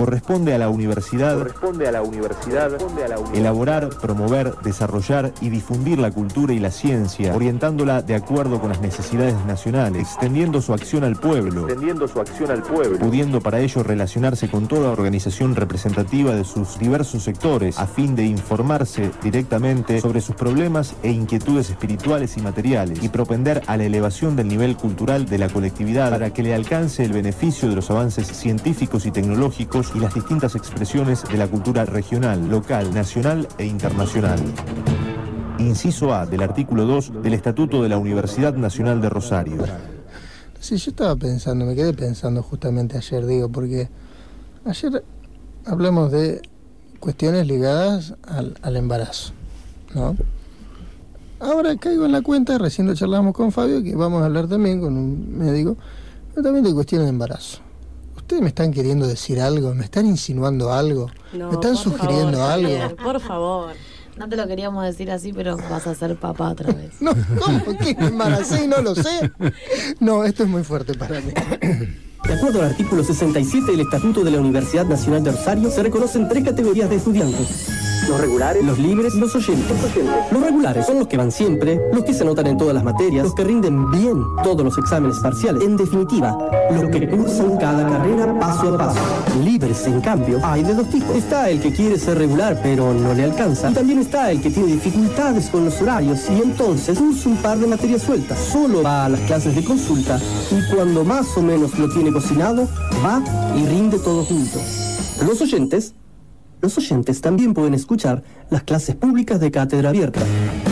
Corresponde a la universidad elaborar, promover, desarrollar y difundir la cultura y la ciencia, orientándola de acuerdo con las necesidades nacionales, extendiendo su acción al pueblo, pudiendo para ello relacionarse con toda organización representativa de sus diversos sectores, a fin de informarse directamente sobre sus problemas e inquietudes espirituales y materiales, y propender a la elevación del nivel cultural de la colectividad para que le alcance el beneficio de los avances científicos y tecnológicos y las distintas expresiones de la cultura regional, local, nacional e internacional. Inciso A del artículo 2 del Estatuto de la Universidad Nacional de Rosario. Sí, yo estaba pensando, me quedé pensando justamente ayer, porque ayer hablamos de cuestiones ligadas al embarazo, ¿no? Ahora caigo en la cuenta, recién lo charlamos con Fabio, que vamos a hablar también con un médico, pero también de cuestiones de embarazo. ¿Ustedes me están queriendo decir algo? ¿Me están insinuando algo? No, ¿Me están sugiriendo algo? Javier, por favor. No te lo queríamos decir así, pero vas a ser papá otra vez. No, ¿cómo? ¿Qué? ¿Me embaracé y no lo sé? No, esto es muy fuerte para mí. De acuerdo al artículo 67 del Estatuto de la Universidad Nacional de Rosario, se reconocen 3 categorías de estudiantes: los regulares, los libres y los oyentes. Los regulares son los que van siempre, los que se anotan en todas las materias, los que rinden bien todos los exámenes parciales. En definitiva, los que cursan cada carrera paso a paso. Libres, en cambio, hay de 2 tipos. Está el que quiere ser regular pero no le alcanza, y también está el que tiene dificultades con los horarios y entonces cursa un par de materias sueltas. Solo va a las clases de consulta y cuando más o menos lo tiene cocinado, va y rinde todo junto. Los oyentes también pueden escuchar las clases públicas de cátedra abierta.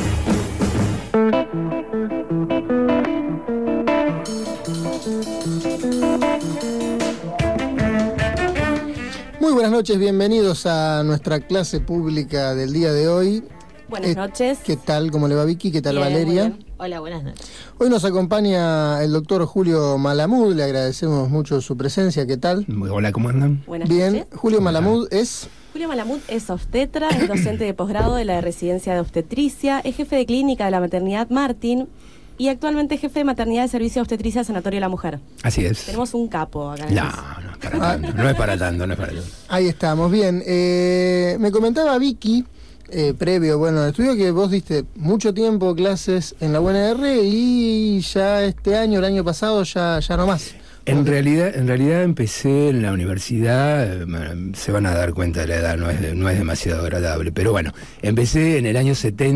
Muy buenas noches, bienvenidos a nuestra clase pública del día de hoy. Buenas noches. ¿Qué tal? ¿Cómo le va, Vicky? ¿Qué tal, Bien, Valeria? bien. Hola, buenas noches. Hoy nos acompaña el doctor Julio Malamud, le agradecemos mucho su presencia. ¿Qué tal? Hola, ¿cómo andan? Buenas Bien, noches. Julio Malamud es... Julio Malamud es obstetra, es docente de posgrado de la residencia de obstetricia, es jefe de clínica de la maternidad Martín y actualmente es jefe de maternidad de servicio de obstetricia Sanatorio de la Mujer. Así es. Tenemos un capo acá. No es para tanto, no es para tanto. Ahí estamos, bien. Me comentaba Vicky, previo, al estudio, que vos diste mucho tiempo clases en la UNR y ya este año, el año pasado, ya no más. En realidad empecé en la universidad, se van a dar cuenta de la edad, no es demasiado agradable, pero bueno, empecé en el año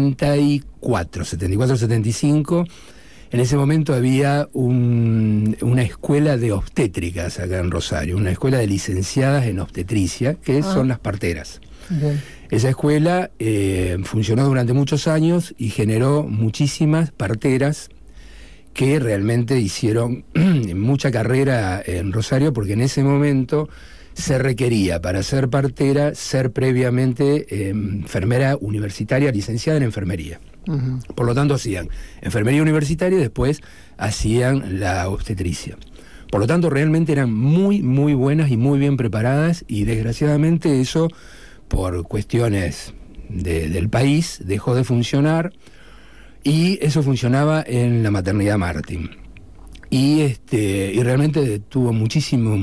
74-75. En ese momento había una escuela de obstétricas acá en Rosario, una escuela de licenciadas en obstetricia, que son las parteras. Bien. Esa escuela funcionó durante muchos años y generó muchísimas parteras que realmente hicieron mucha carrera en Rosario, porque en ese momento se requería para ser partera ser previamente enfermera universitaria licenciada en enfermería. Uh-huh. Por lo tanto hacían enfermería universitaria y después hacían la obstetricia. Por lo tanto realmente eran muy, muy buenas y muy bien preparadas, y desgraciadamente eso, por cuestiones del país, dejó de funcionar. Y eso funcionaba en la maternidad Martín. Y realmente tuvo muchísimo,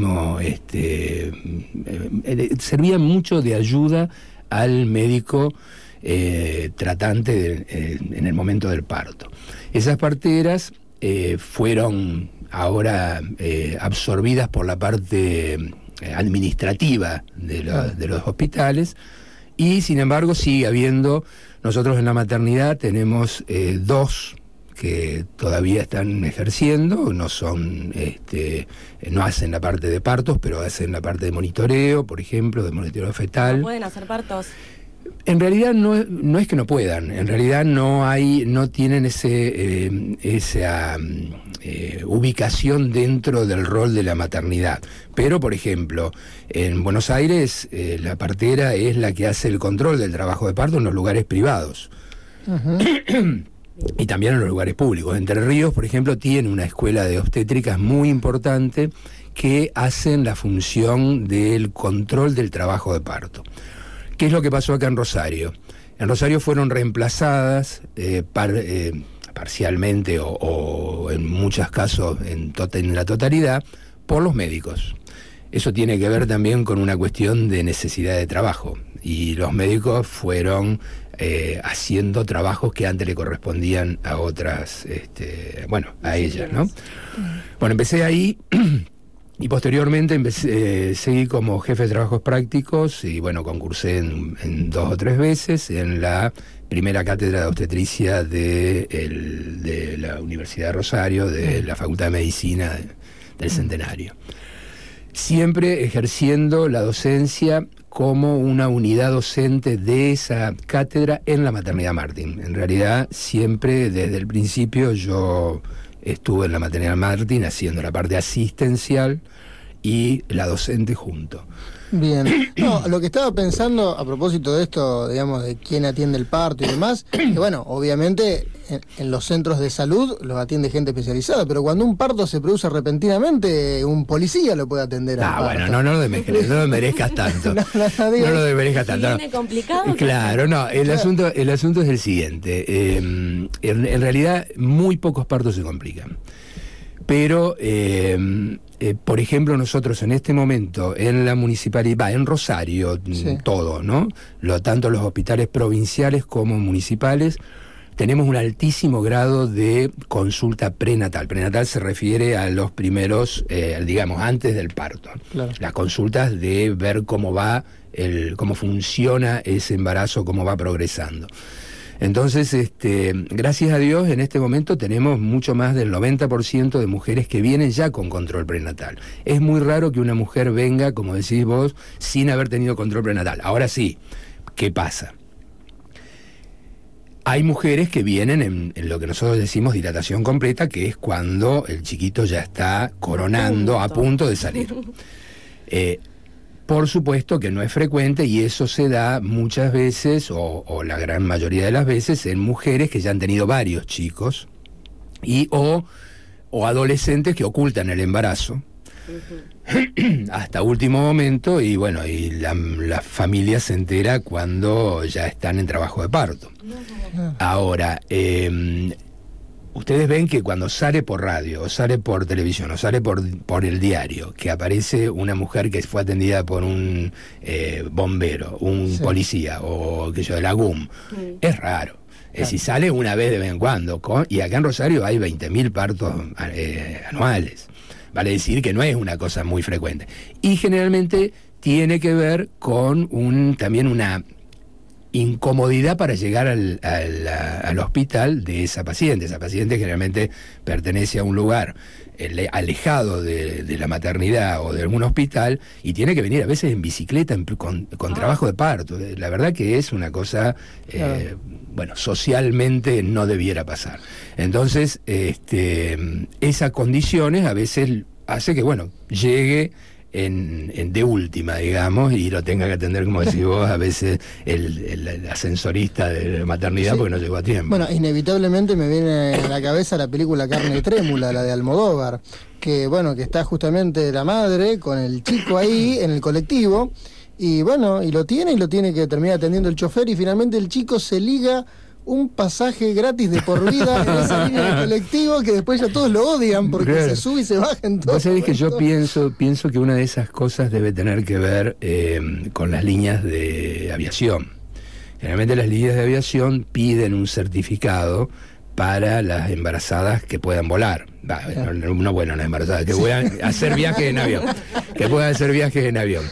servía mucho de ayuda al médico tratante en el momento del parto. Esas parteras fueron ahora absorbidas por la parte administrativa de los hospitales, y sin embargo sigue habiendo. Nosotros en la maternidad tenemos 2 que todavía están ejerciendo, no hacen la parte de partos, pero hacen la parte de monitoreo, por ejemplo, de monitoreo fetal. ¿No pueden hacer partos? En realidad no es que no puedan, en realidad no tienen esa ubicación dentro del rol de la maternidad. Pero, por ejemplo, en Buenos Aires la partera es la que hace el control del trabajo de parto en los lugares privados. Uh-huh. Y también en los lugares públicos. Entre Ríos, por ejemplo, tiene una escuela de obstétricas muy importante que hacen la función del control del trabajo de parto. ¿Qué es lo que pasó acá en Rosario? En Rosario fueron reemplazadas parcialmente o en muchos casos en la totalidad por los médicos. Eso tiene que ver también con una cuestión de necesidad de trabajo, y los médicos fueron haciendo trabajos que antes le correspondían a otras, a ellas, ¿no? Bueno, empecé ahí y posteriormente seguí como jefe de trabajos prácticos y bueno, concursé en 2 o 3 veces en la primera cátedra de obstetricia de la Universidad de Rosario, de la Facultad de Medicina del Centenario. Siempre ejerciendo la docencia como una unidad docente de esa cátedra en la Maternidad Martín. En realidad, siempre desde el principio yo estuve en la Maternidad Martín haciendo la parte asistencial y la docente junto. Bien. No, lo que estaba pensando a propósito de esto, digamos, de quién atiende el parto y demás, que bueno, obviamente en los centros de salud los atiende gente especializada, pero cuando un parto se produce repentinamente, un policía lo puede atender. Bueno, no lo merezcas tanto. No lo desmerezcas tanto. ¿Viene complicado? Claro, no, el asunto es el siguiente. En realidad, muy pocos partos se complican. Pero, por ejemplo, nosotros en este momento, en la municipalidad, en Rosario, sí, todo, ¿no? Tanto los hospitales provinciales como municipales, tenemos un altísimo grado de consulta prenatal. Prenatal se refiere a los primeros, digamos, antes del parto. Claro. Las consultas de ver cómo cómo funciona ese embarazo, cómo va progresando. Entonces, gracias a Dios, en este momento tenemos mucho más del 90% de mujeres que vienen ya con control prenatal. Es muy raro que una mujer venga, como decís vos, sin haber tenido control prenatal. Ahora sí, ¿qué pasa? Hay mujeres que vienen en lo que nosotros decimos dilatación completa, que es cuando el chiquito ya está coronando, a punto de salir. Por supuesto que no es frecuente y eso se da muchas veces, o la gran mayoría de las veces, en mujeres que ya han tenido varios chicos o adolescentes que ocultan el embarazo hasta último momento y bueno, y la familia se entera cuando ya están en trabajo de parto. Ahora, ustedes ven que cuando sale por radio, o sale por televisión, o sale por el diario, que aparece una mujer que fue atendida por un bombero, un policía, o que yo, de la GUM, es raro. Es decir, sale una vez de vez en cuando, y acá en Rosario hay 20.000 partos anuales. Vale decir que no es una cosa muy frecuente. Y generalmente tiene que ver con también una incomodidad para llegar al hospital de esa paciente. Esa paciente generalmente pertenece a un lugar alejado de la maternidad o de algún hospital y tiene que venir a veces en bicicleta con trabajo de parto. La verdad que es una cosa, socialmente no debiera pasar. Entonces, esas condiciones a veces hace que, llegue de última, digamos, y lo tenga que atender, como decís vos, a veces el ascensorista de la maternidad, porque no llegó a tiempo. Bueno, inevitablemente me viene a la cabeza la película Carne Trémula, la de Almodóvar, que está justamente la madre con el chico ahí en el colectivo, y lo tiene que terminar atendiendo el chofer, y finalmente el chico se liga un pasaje gratis de por vida en esa línea de colectivo que después ya todos lo odian porque se sube y se baja en todo. Vos sabés que yo pienso que una de esas cosas debe tener que ver con las líneas de aviación. Generalmente las líneas de aviación piden un certificado para las embarazadas que puedan volar. Las embarazadas que puedan hacer viajes en avión. Que puedan hacer viajes en avión.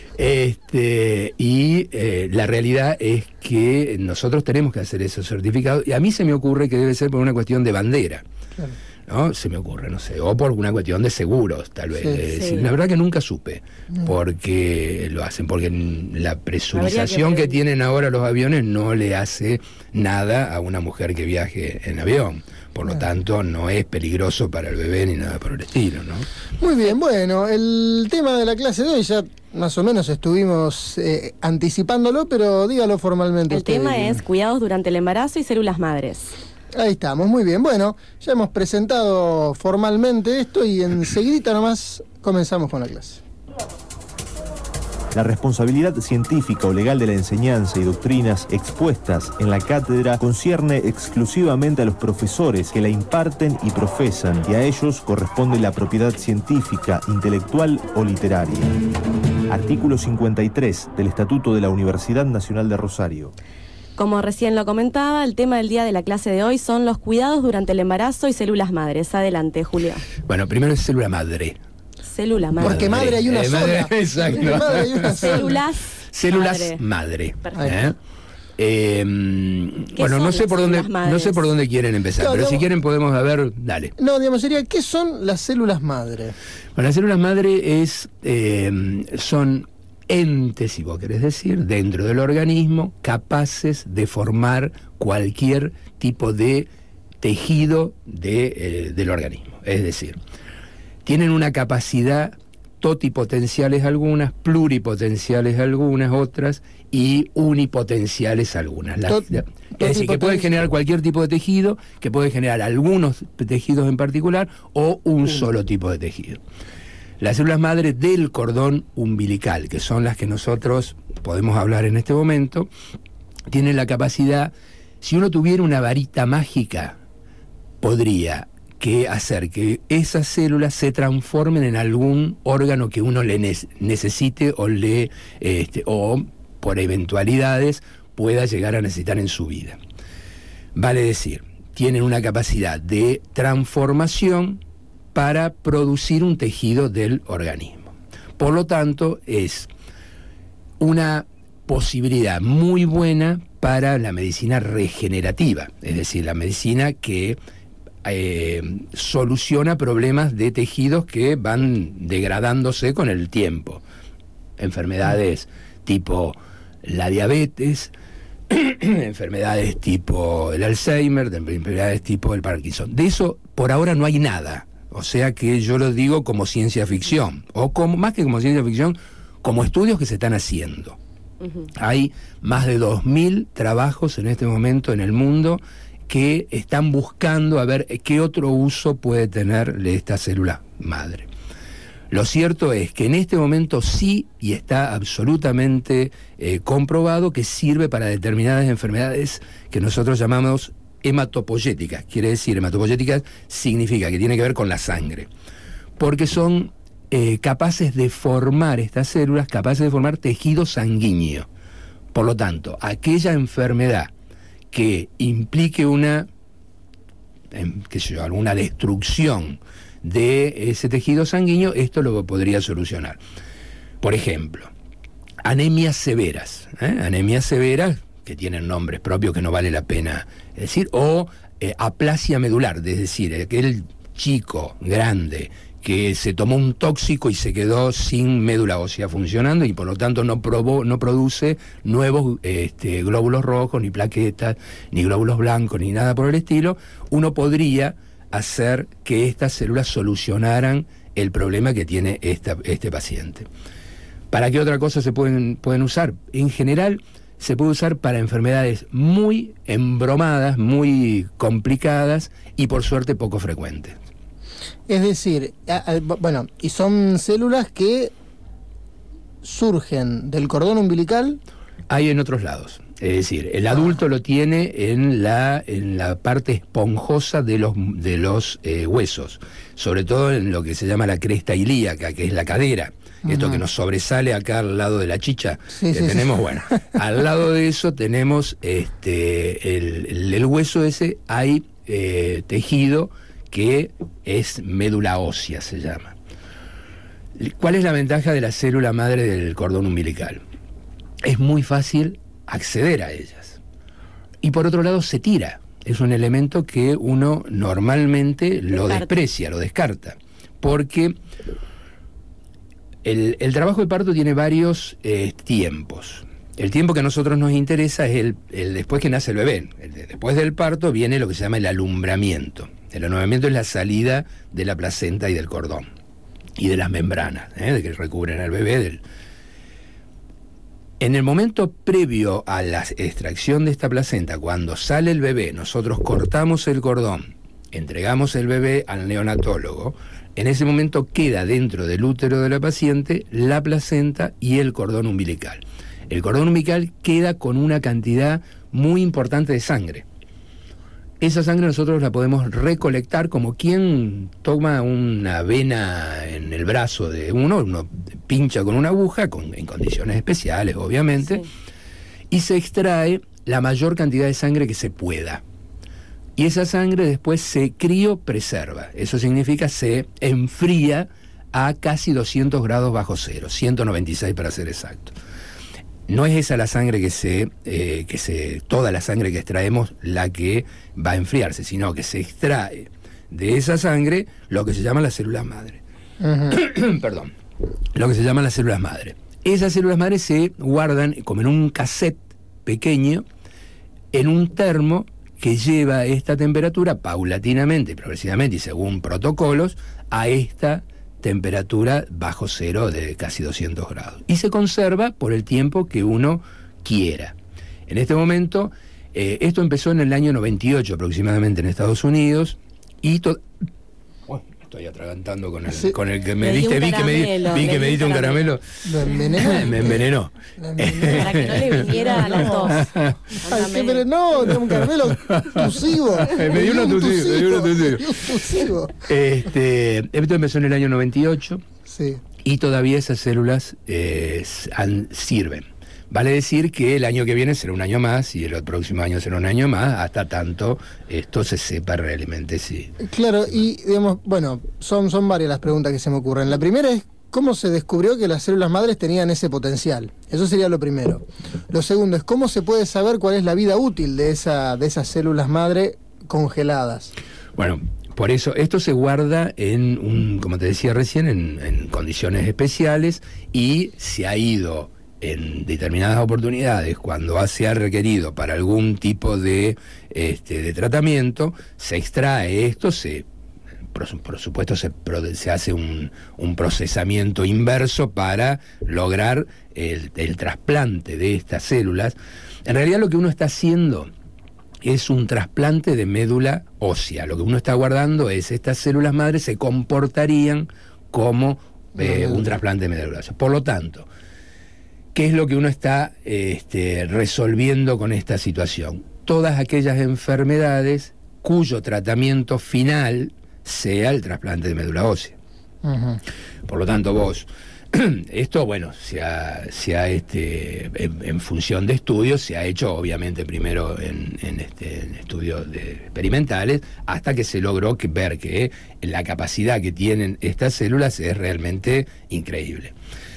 La realidad es que nosotros tenemos que hacer esos certificados y a mí se me ocurre que debe ser por una cuestión de bandera, ¿no? Se me ocurre, no sé, o por una cuestión de seguros, tal vez. La verdad que nunca supe porque lo hacen, porque la presurización que tienen ahora los aviones no le hace nada a una mujer que viaje en avión. Por lo tanto, no es peligroso para el bebé ni nada por el estilo, ¿no? Muy bien, el tema de la clase de hoy ya más o menos estuvimos anticipándolo, pero dígalo formalmente. El tema es cuidados durante el embarazo y células madres. Ahí estamos, muy bien. Ya hemos presentado formalmente esto y enseguidita nomás comenzamos con la clase. La responsabilidad científica o legal de la enseñanza y doctrinas expuestas en la cátedra concierne exclusivamente a los profesores que la imparten y profesan, y a ellos corresponde la propiedad científica, intelectual o literaria. Artículo 53 del Estatuto de la Universidad Nacional de Rosario. Como recién lo comentaba, el tema del día de la clase de hoy son los cuidados durante el embarazo y células madres. Adelante, Julio. Bueno, primero es célula madre. Célula madre. Porque madre hay una sola. Madre, exacto. Porque madre hay una sola. Células madre. Perfecto. Bueno, no sé por dónde quieren empezar, Claro, pero si digamos, quieren podemos dale. No, digamos, sería, ¿qué son las células madre? Bueno, las células madre son entes, si vos querés decir, dentro del organismo, capaces de formar cualquier tipo de tejido del organismo. Es decir, tienen una capacidad totipotenciales algunas, pluripotenciales algunas otras y unipotenciales algunas. Es decir, que puede generar cualquier tipo de tejido, que puede generar algunos tejidos en particular o un solo tipo de tejido. Las células madre del cordón umbilical, que son las que nosotros podemos hablar en este momento, tienen la capacidad, si uno tuviera una varita mágica, podría hacer que esas células se transformen en algún órgano que uno le necesite o por eventualidades pueda llegar a necesitar en su vida. Vale decir, tienen una capacidad de transformación para producir un tejido del organismo. Por lo tanto, es una posibilidad muy buena para la medicina regenerativa, es decir, la medicina que soluciona problemas de tejidos que van degradándose con el tiempo. Enfermedades tipo la diabetes, enfermedades tipo el Alzheimer, enfermedades tipo el Parkinson. De eso por ahora no hay nada. O sea que yo lo digo como ciencia ficción, o más que como ciencia ficción, como estudios que se están haciendo. Hay más de 2.000 trabajos en este momento en el mundo que están buscando a ver qué otro uso puede tener esta célula madre. Lo cierto es que en este momento sí, y está absolutamente comprobado, que sirve para determinadas enfermedades que nosotros llamamos hematopoyéticas. Quiere decir, hematopoyéticas significa que tiene que ver con la sangre, porque son capaces de formar, estas células, capaces de formar tejido sanguíneo. Por lo tanto, aquella enfermedad que implique alguna destrucción de ese tejido sanguíneo, esto lo podría solucionar. Por ejemplo, anemias severas, anemias severas que tienen nombres propios que no vale la pena decir, o aplasia medular, es decir, aquel chico grande que se tomó un tóxico y se quedó sin médula ósea funcionando y por lo tanto no produce nuevos glóbulos rojos, ni plaquetas, ni glóbulos blancos, ni nada por el estilo. Uno podría hacer que estas células solucionaran el problema que tiene este paciente. ¿Para qué otra cosa se pueden usar? En general se puede usar para enfermedades muy embromadas, muy complicadas y por suerte poco frecuentes. Es decir, bueno, y son células que surgen del cordón umbilical. Hay en otros lados. Es decir, el adulto lo tiene en la parte esponjosa de los huesos, sobre todo en lo que se llama la cresta ilíaca, que es la cadera. Esto que nos sobresale acá al lado de la chicha tenemos. Bueno, al lado de eso tenemos el hueso ese, hay tejido que es médula ósea, se llama. ¿Cuál es la ventaja de la célula madre del cordón umbilical? Es muy fácil acceder a ellas. Y por otro lado se tira. Es un elemento que uno normalmente lo desprecia, lo descarta. Porque el trabajo de parto tiene varios tiempos. El tiempo que a nosotros nos interesa es el después que nace el bebé. Después del parto viene lo que se llama el alumbramiento. El alumbramiento es la salida de la placenta y del cordón y de las membranas de que recubren al bebé. En el momento previo a la extracción de esta placenta, cuando sale el bebé, nosotros cortamos el cordón, entregamos el bebé al neonatólogo, En ese momento queda dentro del útero de la paciente la placenta y el cordón umbilical. El cordón umbilical queda con una cantidad muy importante de sangre. Esa sangre nosotros la podemos recolectar como quien toma una vena en el brazo de uno pincha con una aguja, en condiciones especiales obviamente, sí, y se extrae la mayor cantidad de sangre que se pueda. Y esa sangre después se criopreserva. Eso significa se enfría a casi 200 grados bajo cero, 196 para ser exacto. No es esa la sangre toda la sangre que extraemos la que va a enfriarse, sino que se extrae de esa sangre lo que se llama las células madre. Perdón. Lo que se llaman las células madre. Esas células madre se guardan como en un cassette pequeño, en un termo que lleva esta temperatura paulatinamente, progresivamente y según protocolos, a esta temperatura bajo cero de casi 200 grados. Y se conserva por el tiempo que uno quiera. En este momento, esto empezó en el año 98 aproximadamente en Estados Unidos, y estoy atragantando con el que me diste, vi que me diste un caramelo. ¿Lo envenenó? Me envenenó. Para que no le viniera a la tos. Ay, qué envenenó, de un caramelo tusivo. Me dio uno tusivo. Esto empezó en el año 98, sí, y todavía esas células sirven. Vale decir que el año que viene será un año más y el próximo año será un año más, hasta tanto esto se sepa realmente si... Claro, y digamos, bueno, son varias las preguntas que se me ocurren. La primera es, ¿cómo se descubrió que las células madres tenían ese potencial? Eso sería lo primero. Lo segundo es, ¿cómo se puede saber cuál es la vida útil de esas células madre congeladas? Bueno, por eso esto se guarda como te decía recién, en condiciones especiales, y se ha ido en determinadas oportunidades, cuando se ha requerido para algún tipo de tratamiento, se extrae esto, por supuesto se hace un procesamiento inverso para lograr el trasplante de estas células. En realidad lo que uno está haciendo es un trasplante de médula ósea. Lo que uno está guardando es estas células madres se comportarían como un trasplante de médula ósea. Por lo tanto, ¿qué es lo que uno está resolviendo con esta situación? Todas aquellas enfermedades cuyo tratamiento final sea el trasplante de médula ósea. Uh-huh. Por lo tanto, vos, esto, bueno, en función de estudios, se ha hecho obviamente primero en estudios experimentales, hasta que se logró ver que la capacidad que tienen estas células es realmente increíble.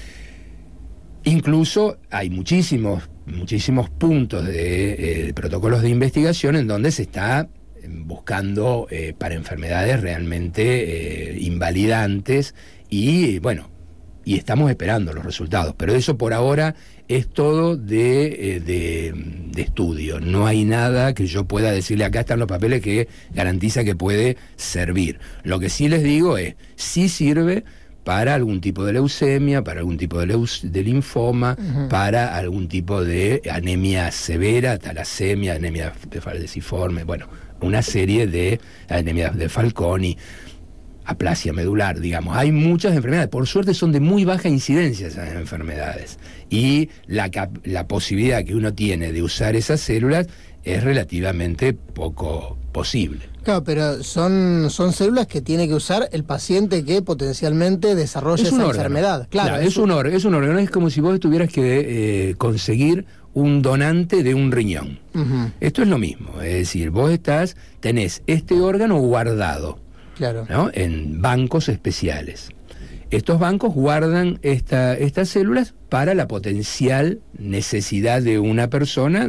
Incluso hay muchísimos puntos de protocolos de investigación en donde se está buscando para enfermedades realmente invalidantes y estamos esperando los resultados, pero eso por ahora es todo de estudio. No hay nada que yo pueda decirle, acá están los papeles que garantiza que puede servir. Lo que sí les digo es, sí sirve para algún tipo de leucemia, para algún tipo de linfoma, uh-huh, para algún tipo de anemia severa, talasemia, anemia falciforme, bueno, una serie de anemias de Fanconi, aplasia medular, digamos. Hay muchas enfermedades, por suerte son de muy baja incidencia esas enfermedades, y la posibilidad que uno tiene de usar esas células es relativamente poco posible. Claro, pero son células que tiene que usar el paciente que potencialmente desarrolla esa enfermedad. Claro, es un órgano, es como si vos tuvieras que conseguir un donante de un riñón. Uh-huh. Esto es lo mismo, es decir, vos tenés este órgano guardado, claro, ¿no?, en bancos especiales. Estos bancos guardan estas células para la potencial necesidad de una persona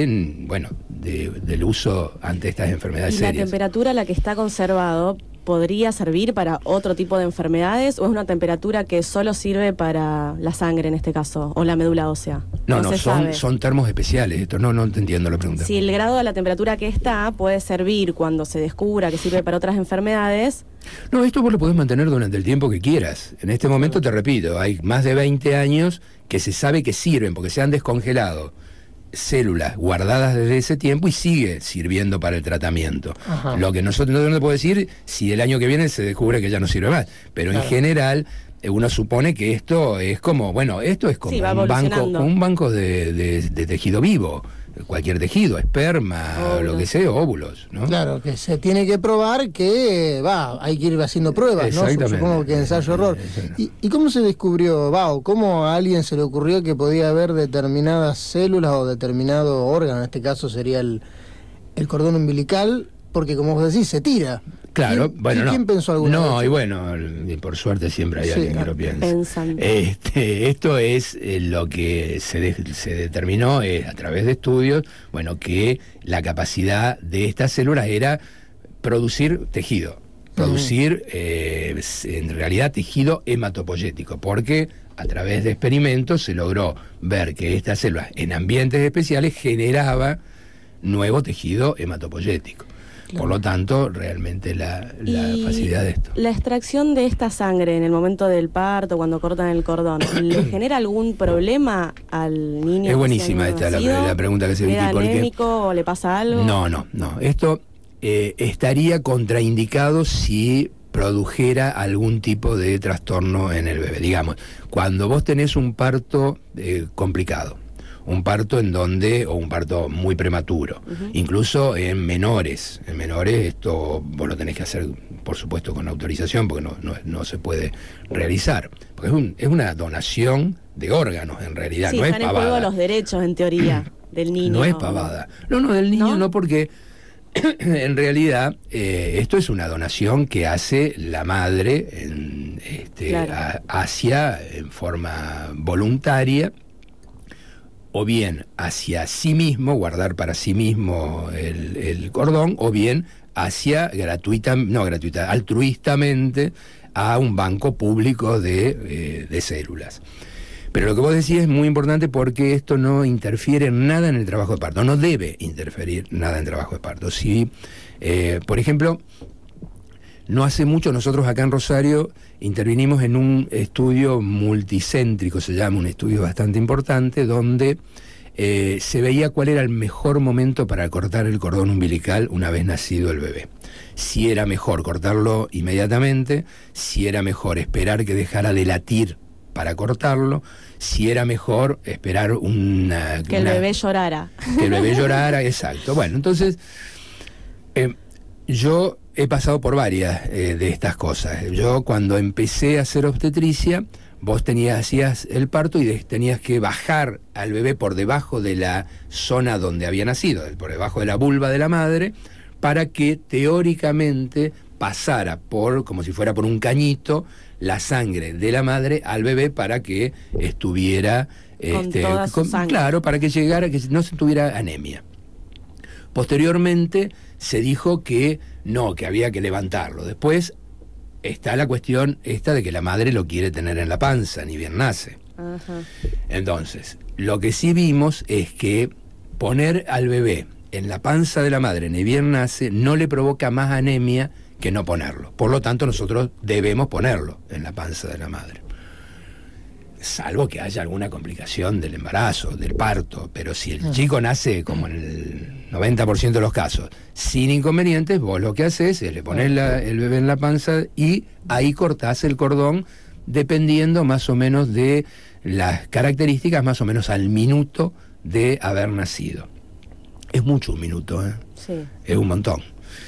del uso ante estas enfermedades serias. ¿Y la temperatura a la que está conservado podría servir para otro tipo de enfermedades, o es una temperatura que solo sirve para la sangre en este caso, o la médula ósea? No, son termos especiales. Esto no te entiendo la pregunta. Si el grado de la temperatura que está puede servir cuando se descubra que sirve para otras enfermedades. No, esto vos lo podés mantener durante el tiempo que quieras. En este momento, te repito, hay más de 20 años que se sabe que sirven porque se han descongelado células guardadas desde ese tiempo y sigue sirviendo para el tratamiento. Ajá. Lo que nosotros no podemos decir si el año que viene se descubre que ya no sirve más, pero Claro. en general uno supone que esto es como, bueno, esto es como Sí, va un banco de tejido vivo, cualquier tejido, esperma, Óvulos. lo que sea, óvulos, ¿no? Claro, que se tiene que probar que hay que ir haciendo pruebas, ¿no? Exactamente. Supongo que ensayo-error. ¿Y cómo se descubrió, o cómo a alguien se le ocurrió que podía haber determinadas células o determinado órgano? En este caso sería el cordón umbilical, porque como vos decís, se tira. Claro, bueno, no. ¿Quién pensó alguna vez? No, y bueno, por suerte siempre hay Sí, alguien que lo piensa. Pensando. Esto es lo que se determinó a través de estudios, bueno, que la capacidad de estas células era producir tejido, producir en realidad tejido hematopoyético, porque a través de experimentos se logró ver que estas células en ambientes especiales generaba nuevo tejido hematopoyético. Por lo tanto, realmente la Y facilidad de esto. la extracción de esta sangre en el momento del parto, cuando cortan el cordón, ¿le genera algún problema al niño? Es buenísima recién esta nacido? la pregunta que se ¿Queda Vicky, porque anémico o le pasa algo? no. Esto estaría contraindicado si produjera algún tipo de trastorno en el bebé. Digamos, cuando vos tenés un parto complicado, un parto o un parto muy prematuro, incluso en menores. En menores esto vos lo tenés que hacer, por supuesto, con autorización, porque no se puede realizar. Porque es una donación de órganos, en realidad, Sí, no es están en juego pavada. los derechos, en teoría, del niño. No es pavada. No, del niño no, porque en realidad esto es una donación que hace la madre Claro. hacia en forma voluntaria, o bien hacia sí mismo, guardar para sí mismo el cordón, o bien hacia altruistamente a un banco público de células. Pero lo que vos decís es muy importante porque esto no interfiere en nada en el trabajo de parto, no debe interferir nada en el trabajo de parto. Si, por ejemplo, no hace mucho nosotros acá en Rosario intervinimos en un estudio multicéntrico, se llama, un estudio bastante importante, donde se veía cuál era el mejor momento para cortar el cordón umbilical una vez nacido el bebé. Si era mejor cortarlo inmediatamente, si era mejor esperar que dejara de latir para cortarlo, si era mejor esperar Que el bebé llorara. Que el bebé llorara, exacto. Bueno, entonces, yo he pasado por varias de estas cosas. Yo cuando empecé a hacer obstetricia, vos hacías el parto y tenías que bajar al bebé por debajo de la zona donde había nacido, por debajo de la vulva de la madre, para que teóricamente pasara como si fuera por un cañito, la sangre de la madre al bebé para que estuviera Con toda su sangre. claro, para que llegara, que no se tuviera anemia. Posteriormente se dijo que no, que había que levantarlo. Después está la cuestión esta de que la madre lo quiere tener en la panza, ni bien nace. Ajá. Entonces, lo que sí vimos es que poner al bebé en la panza de la madre, ni bien nace, no le provoca más anemia que no ponerlo. Por lo tanto, nosotros debemos ponerlo en la panza de la madre. Salvo que haya alguna complicación del embarazo, del parto, pero si el chico nace, como en el 90% de los casos, sin inconvenientes, vos lo que haces es le pones el bebé en la panza y ahí cortás el cordón, dependiendo más o menos de las características, más o menos al minuto de haber nacido. Es mucho un minuto, ¿eh? Sí. Es un montón.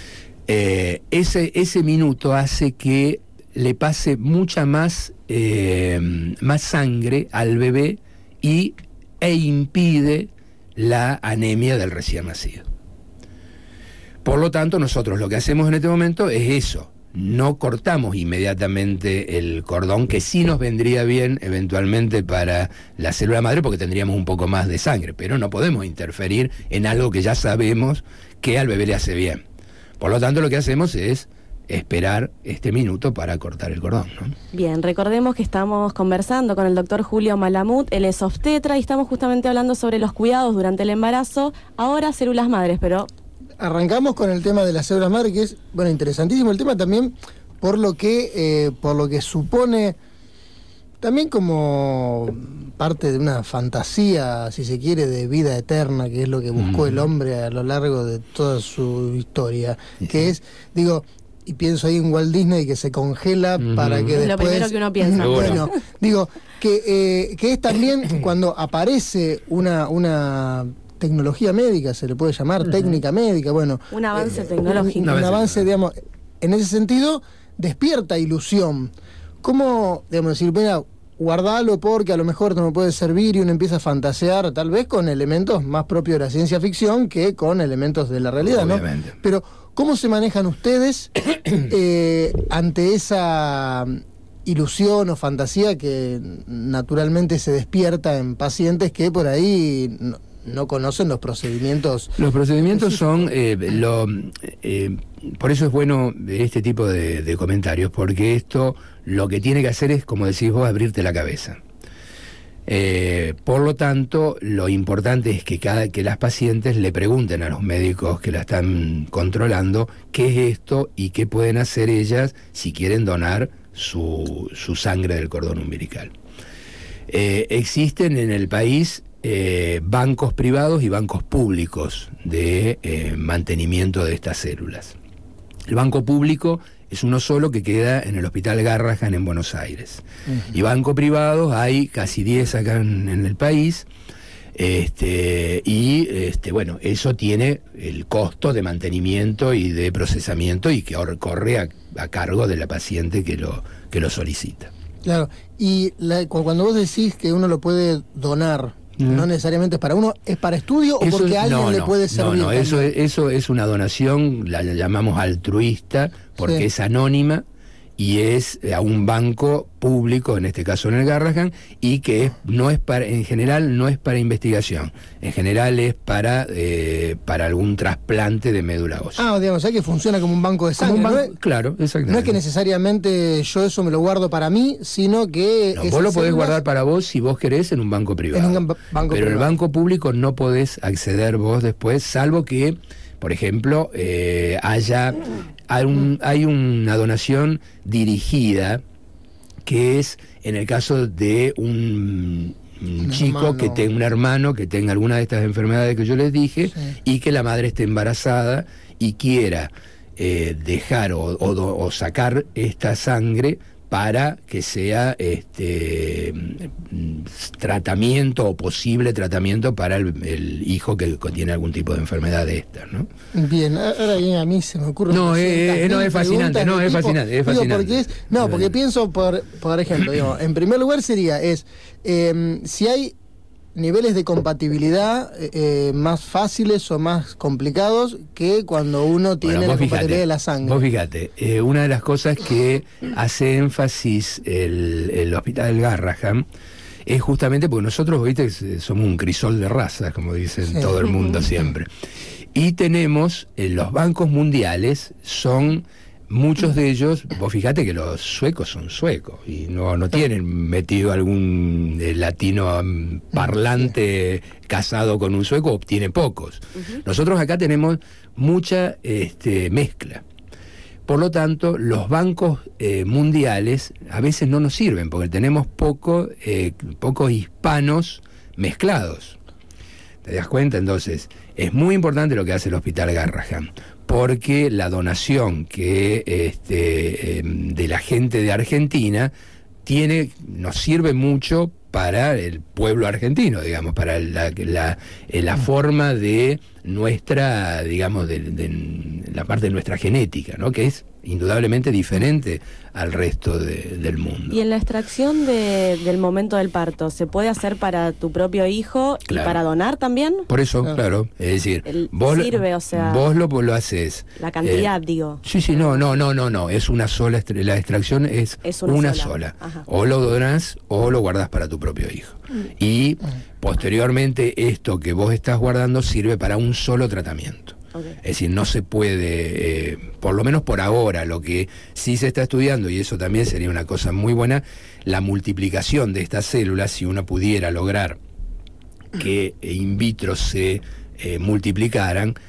Ese minuto hace que le pase mucha más sangre al bebé e impide la anemia del recién nacido. Por lo tanto, nosotros lo que hacemos en este momento es eso. No cortamos inmediatamente el cordón, que sí nos vendría bien eventualmente para la célula madre porque tendríamos un poco más de sangre, pero no podemos interferir en algo que ya sabemos que al bebé le hace bien. Por lo tanto, lo que hacemos es esperar este minuto para cortar el cordón, ¿no? Bien, recordemos que estamos conversando con el doctor Julio Malamud, él es obstetra y estamos justamente hablando sobre los cuidados durante el embarazo, ahora células madres, pero... Arrancamos con el tema de las células madre, que es, bueno, interesantísimo el tema también por lo que supone también como parte de una fantasía, si se quiere, de vida eterna, que es lo que buscó el hombre a lo largo de toda su historia, que es, digo, y pienso ahí en Walt Disney, que se congela para que después... Es lo primero que uno piensa. Bueno, digo, que es también cuando aparece una tecnología médica, se le puede llamar técnica médica, bueno... Un avance tecnológico. Un avance, digamos, en ese sentido, despierta ilusión. ¿Cómo, digamos, decir, mira, guardalo porque a lo mejor no me puede servir, y uno empieza a fantasear tal vez con elementos más propios de la ciencia ficción que con elementos de la realidad, obviamente, ¿no? Pero, ¿cómo se manejan ustedes ante esa ilusión o fantasía que naturalmente se despierta en pacientes que por ahí no conocen los procedimientos? Los procedimientos son, por eso es bueno este tipo de comentarios, porque esto lo que tiene que hacer es, como decís vos, abrirte la cabeza. Por lo tanto, lo importante es que las pacientes le pregunten a los médicos que la están controlando qué es esto y qué pueden hacer ellas si quieren donar su sangre del cordón umbilical. Existen en el país bancos privados y bancos públicos de mantenimiento de estas células. El banco público es uno solo que queda en el Hospital Garrahan en Buenos Aires. Y banco privado hay casi 10 acá en el país. Bueno, eso tiene el costo de mantenimiento y de procesamiento, y que corre a cargo de la paciente que lo solicita. Claro, y cuando vos decís que uno lo puede donar, no necesariamente es para uno, ¿es para estudio o porque a alguien le puede servir? No, eso es una donación, la llamamos altruista, porque es anónima y es a un banco público, en este caso en el Garrahan, y que en general no es para investigación, en general es para algún trasplante de médula ósea. Digamos, que funciona como un banco de sangre. Claro, exactamente. No es que necesariamente yo eso me lo guardo para mí, sino que... vos lo podés guardar para vos si vos querés en un banco privado. Pero en el banco público no podés acceder vos después, salvo que, por ejemplo, hay una donación dirigida, que es en el caso de un chico que tenga un hermano que tenga alguna de estas enfermedades que yo les dije, y que la madre esté embarazada y quiera dejar o sacar esta sangre para que sea tratamiento o posible tratamiento para el hijo que contiene algún tipo de enfermedad de estas, ¿no? Bien, ahora bien, a mí se me ocurre... es fascinante, es fascinante. Porque pienso, por ejemplo, digo, en primer lugar sería, si hay niveles de compatibilidad más fáciles o más complicados que cuando uno tiene la compatibilidad de la sangre. Vos fíjate, una de las cosas que hace énfasis el Hospital Garrahan es justamente porque nosotros, viste, somos un crisol de razas, como dicen todo el mundo siempre. Y tenemos, los bancos mundiales son... Muchos de ellos, vos fíjate que los suecos son suecos y no tienen metido algún latino parlante casado con un sueco, obtiene pocos. Nosotros acá tenemos mucha mezcla. Por lo tanto, los bancos mundiales a veces no nos sirven porque tenemos pocos hispanos mezclados. ¿Te das cuenta? Entonces, es muy importante lo que hace el Hospital Garrahan, porque la donación que de la gente de Argentina nos sirve mucho para el pueblo argentino, digamos, para la forma de nuestra, digamos, de la parte de nuestra genética, ¿no? Que es indudablemente diferente al resto del mundo. Y en la extracción del momento del parto, ¿se puede hacer para tu propio hijo y para donar también? Por eso, claro, es decir, vos lo haces. La cantidad, digo. Sí, no, es una sola, la extracción es una sola. O lo donás o lo guardás para tu propio hijo. Y posteriormente esto que vos estás guardando sirve para un solo tratamiento. Es decir, no se puede, por lo menos por ahora, lo que sí se está estudiando, y eso también sería una cosa muy buena, la multiplicación de estas células, si uno pudiera lograr que in vitro se multiplicaran,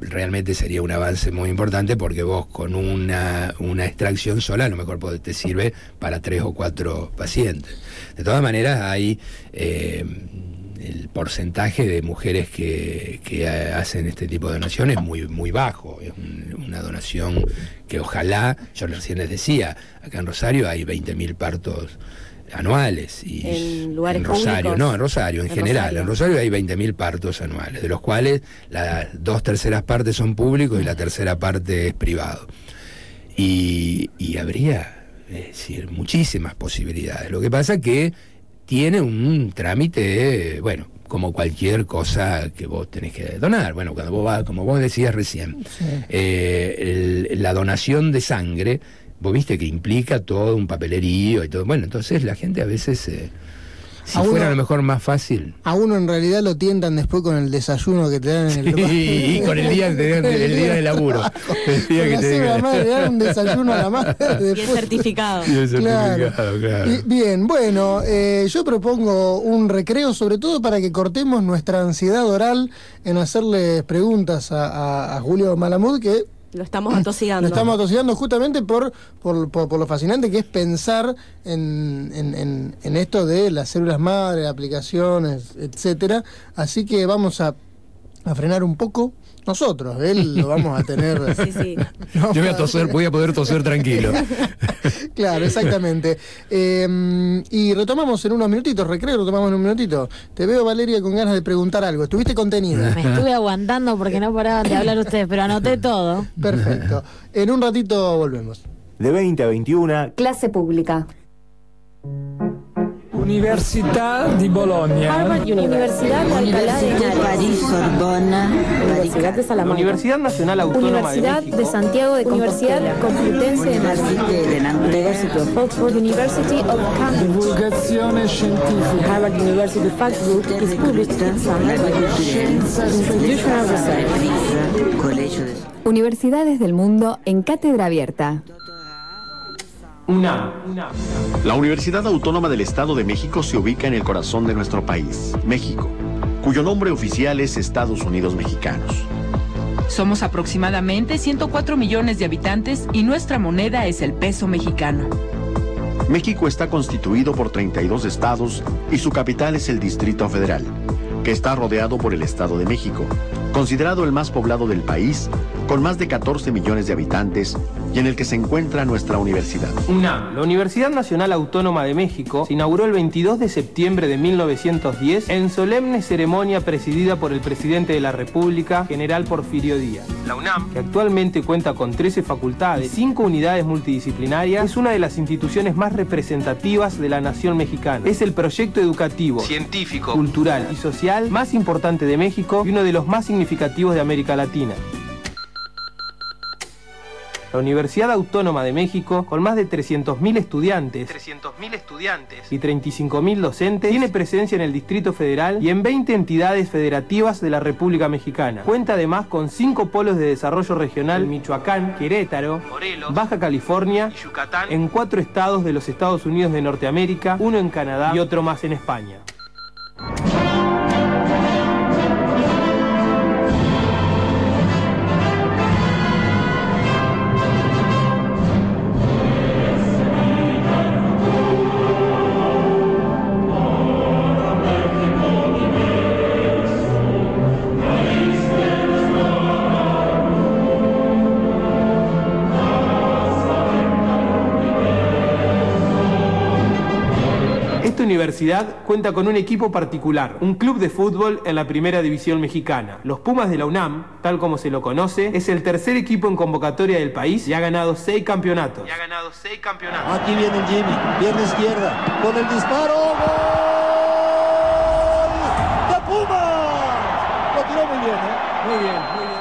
realmente sería un avance muy importante, porque vos con una extracción sola a lo mejor te sirve para 3 o 4 pacientes. De todas maneras, hay el porcentaje de mujeres que hacen este tipo de donaciones es muy bajo. Es una donación que ojalá, yo recién les decía, acá en Rosario hay 20.000 partos anuales, y en lugares en Rosario, públicos. No, en Rosario en general. Rosario. En Rosario hay 20.000 partos anuales, de los cuales las 2/3 partes son públicos y la 1/3 parte es privado. Y habría, es decir, muchísimas posibilidades. Lo que pasa que tiene un trámite, bueno, como cualquier cosa que vos tenés que donar. Bueno, cuando vos vas, como vos decías recién, la donación de sangre, vos viste que implica todo un papelerío y todo. Bueno, entonces la gente a veces, si fuera a lo mejor más fácil. A uno en realidad lo tientan después con el desayuno que te dan en el y con el día de laburo. El día que te la madre, le dan un desayuno a la madre. Y el certificado. Claro. Bien, bueno, yo propongo un recreo, sobre todo para que cortemos nuestra ansiedad oral en hacerles preguntas a Julio Malamud, que Lo estamos atosigando. lo estamos atosigando justamente por lo fascinante que es pensar en esto de las células madre, aplicaciones, etcétera. Así que vamos a frenar un poco. Nosotros, él lo vamos a tener. Sí. Yo voy a poder toser tranquilo. Claro, exactamente. Y retomamos en unos minutitos, retomamos en un minutito. Te veo, Valeria, con ganas de preguntar algo. Estuviste contenida. Me estuve aguantando porque no paraban de hablar ustedes, pero anoté todo. Perfecto. En un ratito volvemos. De 20 a 21, Clase pública. Universidad de Bologna. Harvard Universidad de Alcalá de París, Sorbona, Universidad de Salamanca. Universidad Nacional Autónoma Universidad de México. de Santiago de Compostela. Universidad Complutense de Madrid. University of Oxford. University of Cambridge. Divulgazione scientifica. Harvard University Factbook is published in summer by Institutional Research. Universidades del mundo en cátedra abierta. UNAM. La Universidad Autónoma del Estado de México se ubica en el corazón de nuestro país, México, cuyo nombre oficial es Estados Unidos Mexicanos. Somos aproximadamente 104 millones de habitantes y nuestra moneda es el peso mexicano. México está constituido por 32 estados y su capital es el Distrito Federal, que está rodeado por el Estado de México, considerado el más poblado del país, con más de 14 millones de habitantes y en el que se encuentra nuestra universidad. UNAM, la Universidad Nacional Autónoma de México, se inauguró el 22 de septiembre de 1910 en solemne ceremonia presidida por el presidente de la República, General Porfirio Díaz. La UNAM, que actualmente cuenta con 13 facultades, 5 unidades multidisciplinarias, es una de las instituciones más representativas de la nación mexicana. Es el proyecto educativo, científico, cultural y social más importante de México y uno de los más significativos de América Latina. La Universidad Autónoma de México, con más de 300.000 estudiantes y 35.000 docentes, tiene presencia en el Distrito Federal y en 20 entidades federativas de la República Mexicana. Cuenta además con 5 polos de desarrollo regional en Michoacán, Querétaro, Morelos, Baja California y Yucatán, en 4 estados de los Estados Unidos de Norteamérica, 1 en Canadá y otro más en España. Esta universidad cuenta con un equipo particular, un club de fútbol en la primera división mexicana. Los Pumas de la UNAM, tal como se lo conoce, es el tercer equipo en convocatoria del país y ha ganado 6 campeonatos. Aquí viene el Jimmy, pierna izquierda, con el disparo, ¡gol! ¡De Pumas! Lo tiró muy bien, Muy bien.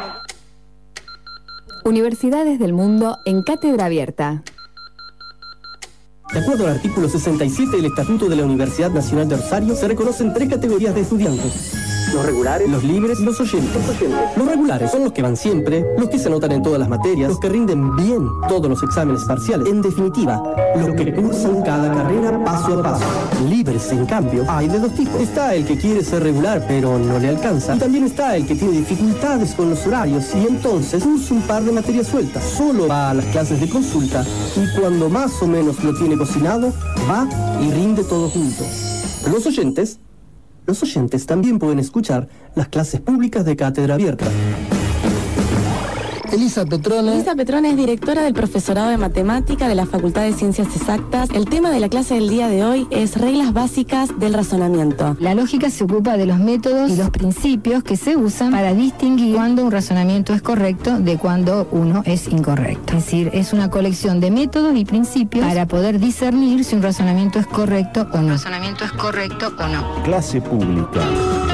Universidades del mundo en cátedra abierta. De acuerdo al artículo 67 del Estatuto de la Universidad Nacional de Rosario, se reconocen 3 categorías de estudiantes: Los regulares, los libres y los oyentes. Los regulares son los que van siempre, los que se anotan en todas las materias, los que rinden bien todos los exámenes parciales. En definitiva, los que cursan cada carrera paso a paso. Libres, en cambio, hay de dos tipos. Está el que quiere ser regular pero no le alcanza. Y también está el que tiene dificultades con los horarios y entonces cursa un par de materias sueltas. Solo va a las clases de consulta y cuando más o menos lo tiene cocinado, va y rinde todo junto. Los oyentes también pueden escuchar las clases públicas de Cátedra Abierta. Elisa Petrone. Elisa Petrone es directora del Profesorado de Matemática de la Facultad de Ciencias Exactas. El tema de la clase del día de hoy es reglas básicas del razonamiento. La lógica se ocupa de los métodos y los principios que se usan para distinguir cuando un razonamiento es correcto de cuando uno es incorrecto. Es decir, es una colección de métodos y principios para poder discernir si un razonamiento es correcto o no. Clase pública.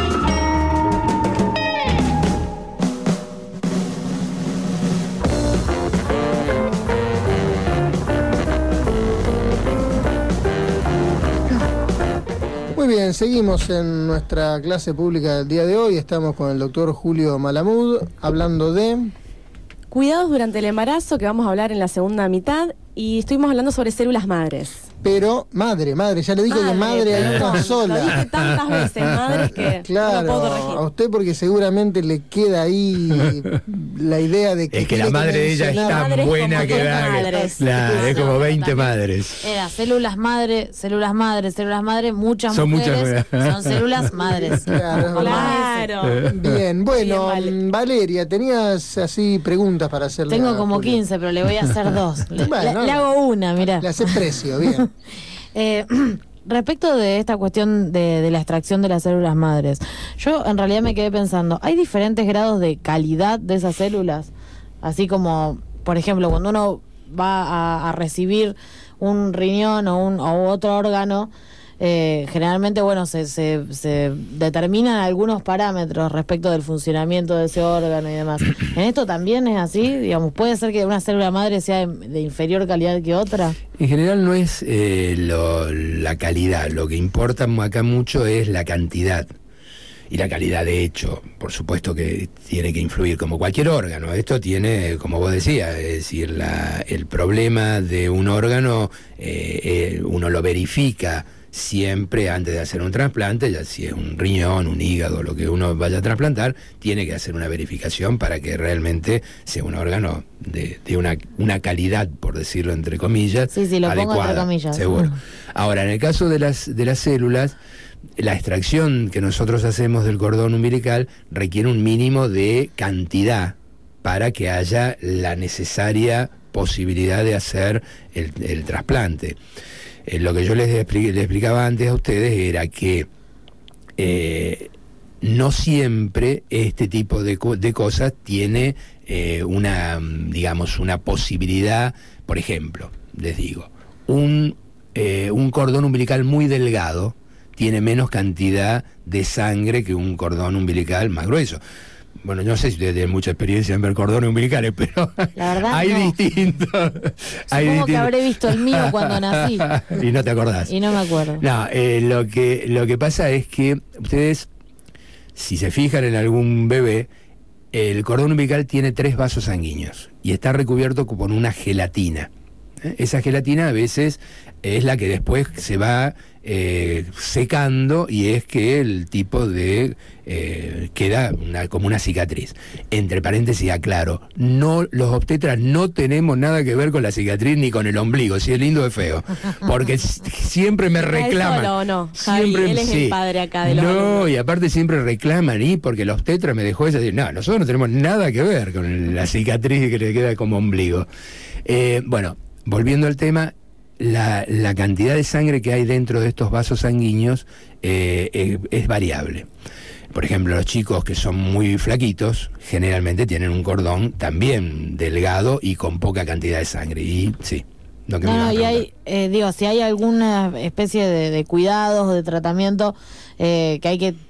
Muy bien, seguimos en nuestra clase pública del día de hoy. Estamos con el doctor Julio Malamud hablando de... Cuidados durante el embarazo, que vamos a hablar en la segunda mitad, y estuvimos hablando sobre células madres. Pero madre, ya le dije que madre hay una sola. Lo dije tantas veces, madres, que claro, no puedo corregir. A usted porque seguramente le queda ahí la idea de que... Es que la madre de ella es tan buena que da... Claro, es como 20 madres. Era células madre, muchas son mujeres, muchas... son células madres. Claro. Bien, bueno, Valeria, tenías así preguntas para hacerle. Tengo como 15, pero le voy a hacer 2. Le hago una, mirá. Le hace precio, bien. Respecto de esta cuestión de la extracción de las células madres, yo en realidad me quedé pensando, ¿hay diferentes grados de calidad de esas células? Así como, por ejemplo, cuando uno va a recibir un riñón o otro órgano, generalmente, bueno, se determinan algunos parámetros respecto del funcionamiento de ese órgano y demás. ¿En esto también es así? Digamos, ¿puede ser que una célula madre sea de inferior calidad que otra? En general no es la calidad, lo que importa acá mucho es la cantidad. Y la calidad de hecho, por supuesto que tiene que influir como cualquier órgano. Esto tiene, como vos decías, es decir, el problema de un órgano, uno lo verifica siempre antes de hacer un trasplante, ya si es un riñón, un hígado, lo que uno vaya a trasplantar, tiene que hacer una verificación para que realmente sea un órgano de una calidad, por decirlo entre comillas, sí, lo adecuada, pongo entre comillas. Seguro. Ahora, en el caso de las células, la extracción que nosotros hacemos del cordón umbilical requiere un mínimo de cantidad para que haya la necesaria posibilidad de hacer el trasplante. Lo que yo les explicaba antes a ustedes era que no siempre este tipo de cosas tiene una posibilidad. Por ejemplo, les digo, un cordón umbilical muy delgado tiene menos cantidad de sangre que un cordón umbilical más grueso. Bueno, yo no sé si ustedes tienen mucha experiencia en ver cordones umbilicales, pero la verdad hay no. Distintos. Supongo que habré visto el mío cuando nací. Y no te acordás. Y no me acuerdo. No, lo que pasa es que ustedes, si se fijan en algún bebé, el cordón umbilical tiene 3 vasos sanguíneos y está recubierto con una gelatina. Esa gelatina a veces es la que después se va secando y es que el tipo de queda como una cicatriz. Entre paréntesis aclaro, los obstetras no tenemos nada que ver con la cicatriz ni con el ombligo, si es lindo o es feo, porque siempre me reclaman. ¿Solo o no? Siempre, Javi, él es el padre acá de los alumnos. Y aparte siempre reclaman, y porque el obstetra me dejó esa. No, nosotros no tenemos nada que ver con la cicatriz que le queda como ombligo. Bueno, volviendo al tema, la cantidad de sangre que hay dentro de estos vasos sanguíneos es variable. Por ejemplo, los chicos que son muy flaquitos generalmente tienen un cordón también delgado y con poca cantidad de sangre. Y sí, lo que y hay, si hay alguna especie de cuidados, de tratamiento que hay que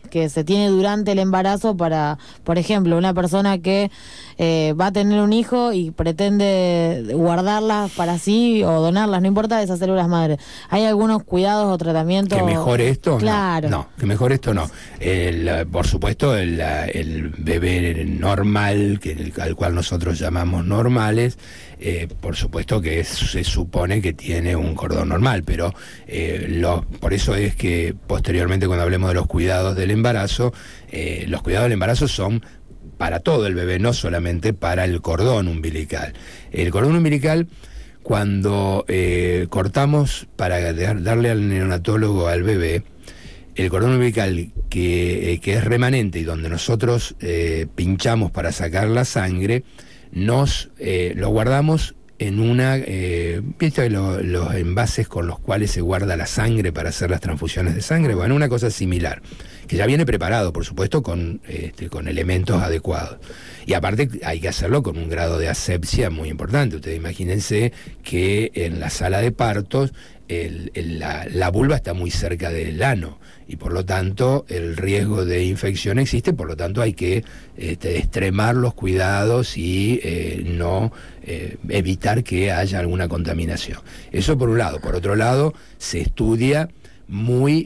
que se tiene durante el embarazo para, por ejemplo, una persona que va a tener un hijo y pretende guardarlas para sí o donarlas, no importa, esas células madre. ¿Hay algunos cuidados o tratamientos? ¿Que mejore esto? Claro. No, que mejore esto no. Por supuesto, el bebé normal, al cual nosotros llamamos normales, por supuesto que se supone que tiene un cordón normal, pero por eso es que posteriormente, cuando hablemos de los cuidados del embarazo, los cuidados del embarazo son para todo el bebé, no solamente para el cordón umbilical. El cordón umbilical, cuando cortamos para darle al neonatólogo al bebé, el cordón umbilical que es remanente y donde nosotros pinchamos para sacar la sangre, lo guardamos en ¿viste los envases con los cuales se guarda la sangre para hacer las transfusiones de sangre? Bueno, una cosa similar, que ya viene preparado, por supuesto, con elementos adecuados. Y aparte hay que hacerlo con un grado de asepsia muy importante. Ustedes imagínense que en la sala de partos la vulva está muy cerca del ano y por lo tanto el riesgo de infección existe, por lo tanto hay que extremar los cuidados y no evitar que haya alguna contaminación. Eso por un lado. Por otro lado, se estudia muy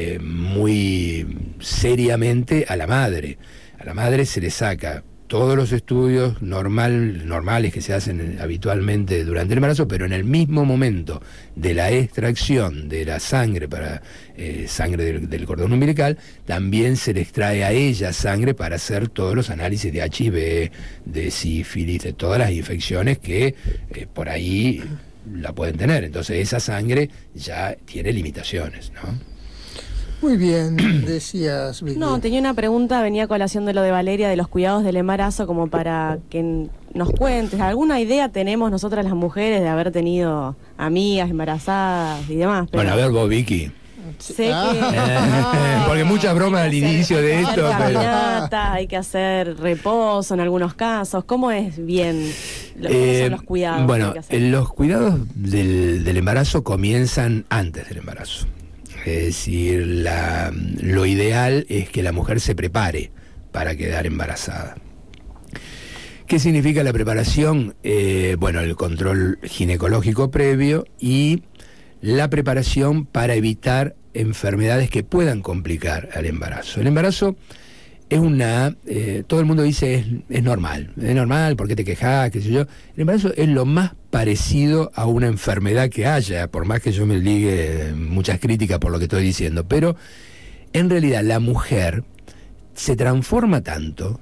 seriamente a la madre. A la madre se le saca todos los estudios normales que se hacen habitualmente durante el embarazo, pero en el mismo momento de la extracción de la sangre para sangre del cordón umbilical, también se le extrae a ella sangre para hacer todos los análisis de HIV, de sífilis, de todas las infecciones que por ahí la pueden tener. Entonces esa sangre ya tiene limitaciones, ¿no? Muy bien, decías, Vicky. No, tenía una pregunta, venía a colación de lo de Valeria, de los cuidados del embarazo, como para que nos cuentes. ¿Alguna idea tenemos nosotras las mujeres de haber tenido amigas embarazadas y demás? Pero... Bueno, a ver vos, Vicky. Sé que... porque muchas bromas al inicio de esto. Caminata, hay que hacer reposo en algunos casos. ¿Cómo es bien? ¿Cómo son los cuidados? Bueno, los cuidados del embarazo comienzan antes del embarazo. Es decir, lo ideal es que la mujer se prepare para quedar embarazada. ¿Qué significa la preparación? Bueno, el control ginecológico previo y la preparación para evitar enfermedades que puedan complicar al embarazo. El embarazo es todo el mundo dice es normal, ¿por qué te quejas? Qué sé yo. El embarazo es lo más parecido a una enfermedad que haya, por más que yo me ligue muchas críticas por lo que estoy diciendo, pero en realidad la mujer se transforma tanto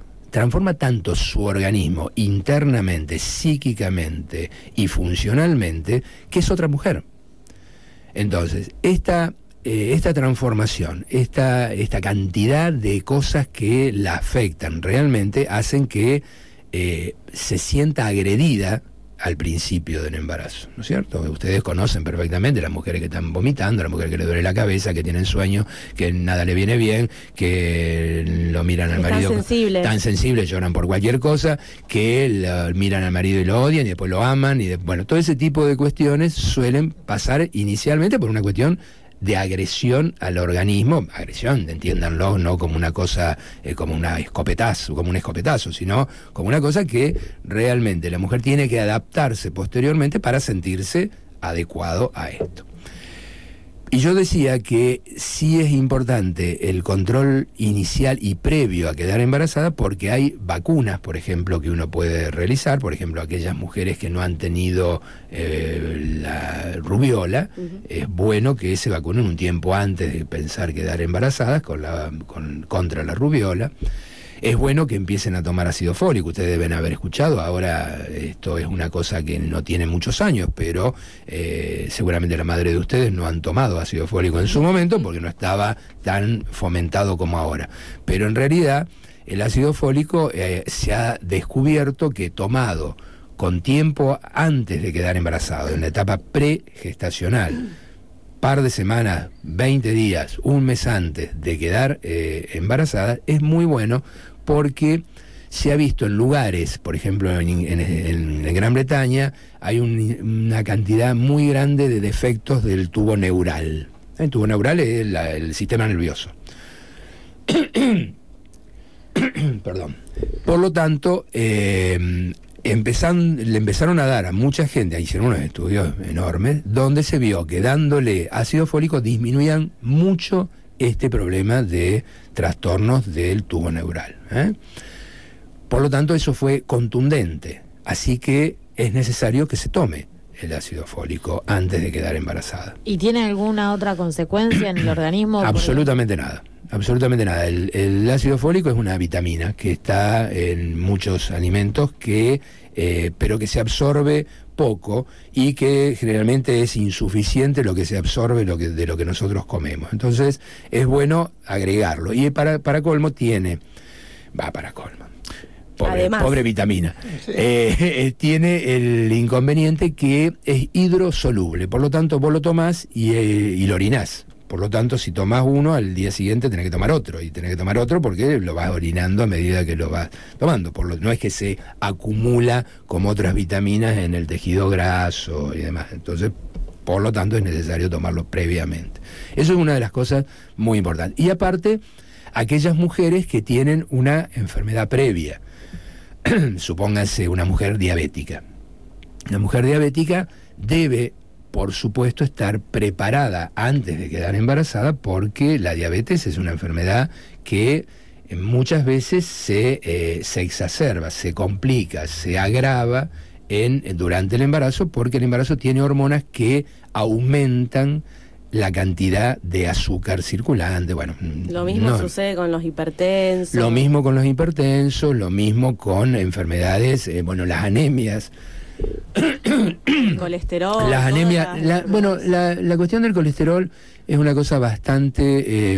su organismo internamente, psíquicamente y funcionalmente, que es otra mujer. Entonces, esta transformación, esta cantidad de cosas que la afectan realmente hacen que se sienta agredida al principio del embarazo, ¿no es cierto? Ustedes conocen perfectamente las mujeres que están vomitando, las mujeres que le duele la cabeza, que tienen sueño, que nada le viene bien, que lo miran al marido tan sensibles, lloran por cualquier cosa, que miran al marido y lo odian y después lo aman, bueno, todo ese tipo de cuestiones suelen pasar inicialmente por una cuestión de agresión al organismo, agresión, entiéndanlo, no como una cosa, como un escopetazo, sino como una cosa que realmente la mujer tiene que adaptarse posteriormente para sentirse adecuado a esto. Y yo decía que sí es importante el control inicial y previo a quedar embarazada, porque hay vacunas, por ejemplo, que uno puede realizar. Por ejemplo, aquellas mujeres que no han tenido la rubiola, es bueno que se vacunen un tiempo antes de pensar quedar embarazadas contra la rubiola. Es bueno que empiecen a tomar ácido fólico. Ustedes deben haber escuchado, ahora esto es una cosa que no tiene muchos años, pero seguramente la madre de ustedes no han tomado ácido fólico en su momento porque no estaba tan fomentado como ahora. Pero en realidad el ácido fólico se ha descubierto que tomado con tiempo antes de quedar embarazado, en la etapa pregestacional, par de semanas, 20 días, un mes antes de quedar embarazada, es muy bueno porque se ha visto en lugares, por ejemplo en Gran Bretaña, hay una cantidad muy grande de defectos del tubo neural. El tubo neural es el sistema nervioso. Perdón. Por lo tanto, le empezaron a dar a mucha gente, hicieron unos estudios enormes, donde se vio que dándole ácido fólico disminuían mucho este problema de trastornos del tubo neural. Por lo tanto, eso fue contundente. Así que es necesario que se tome el ácido fólico antes de quedar embarazada. ¿Y tiene alguna otra consecuencia en el organismo? Absolutamente nada. Absolutamente nada. El ácido fólico es una vitamina que está en muchos alimentos pero que se absorbe poco y que generalmente es insuficiente lo que se absorbe de lo que nosotros comemos. Entonces es bueno agregarlo. Y para colmo para colmo. Pobre vitamina. Sí. Tiene el inconveniente que es hidrosoluble. Por lo tanto, vos lo tomás y lo orinás. Por lo tanto, si tomás uno, al día siguiente tenés que tomar otro. Y tenés que tomar otro porque lo vas orinando a medida que lo vas tomando. No es que se acumula como otras vitaminas en el tejido graso y demás. Entonces, por lo tanto, es necesario tomarlo previamente. Eso es una de las cosas muy importantes. Y aparte, aquellas mujeres que tienen una enfermedad previa. Supónganse una mujer diabética. La mujer diabética debe, por supuesto, estar preparada antes de quedar embarazada, porque la diabetes es una enfermedad que muchas veces se exacerba, se complica, se agrava durante el embarazo, porque el embarazo tiene hormonas que aumentan la cantidad de azúcar circulante. Bueno, lo mismo sucede con los hipertensos. Lo mismo con los hipertensos, lo mismo con enfermedades, las anemias. Colesterol. Las anemias. La cuestión del colesterol es una cosa bastante.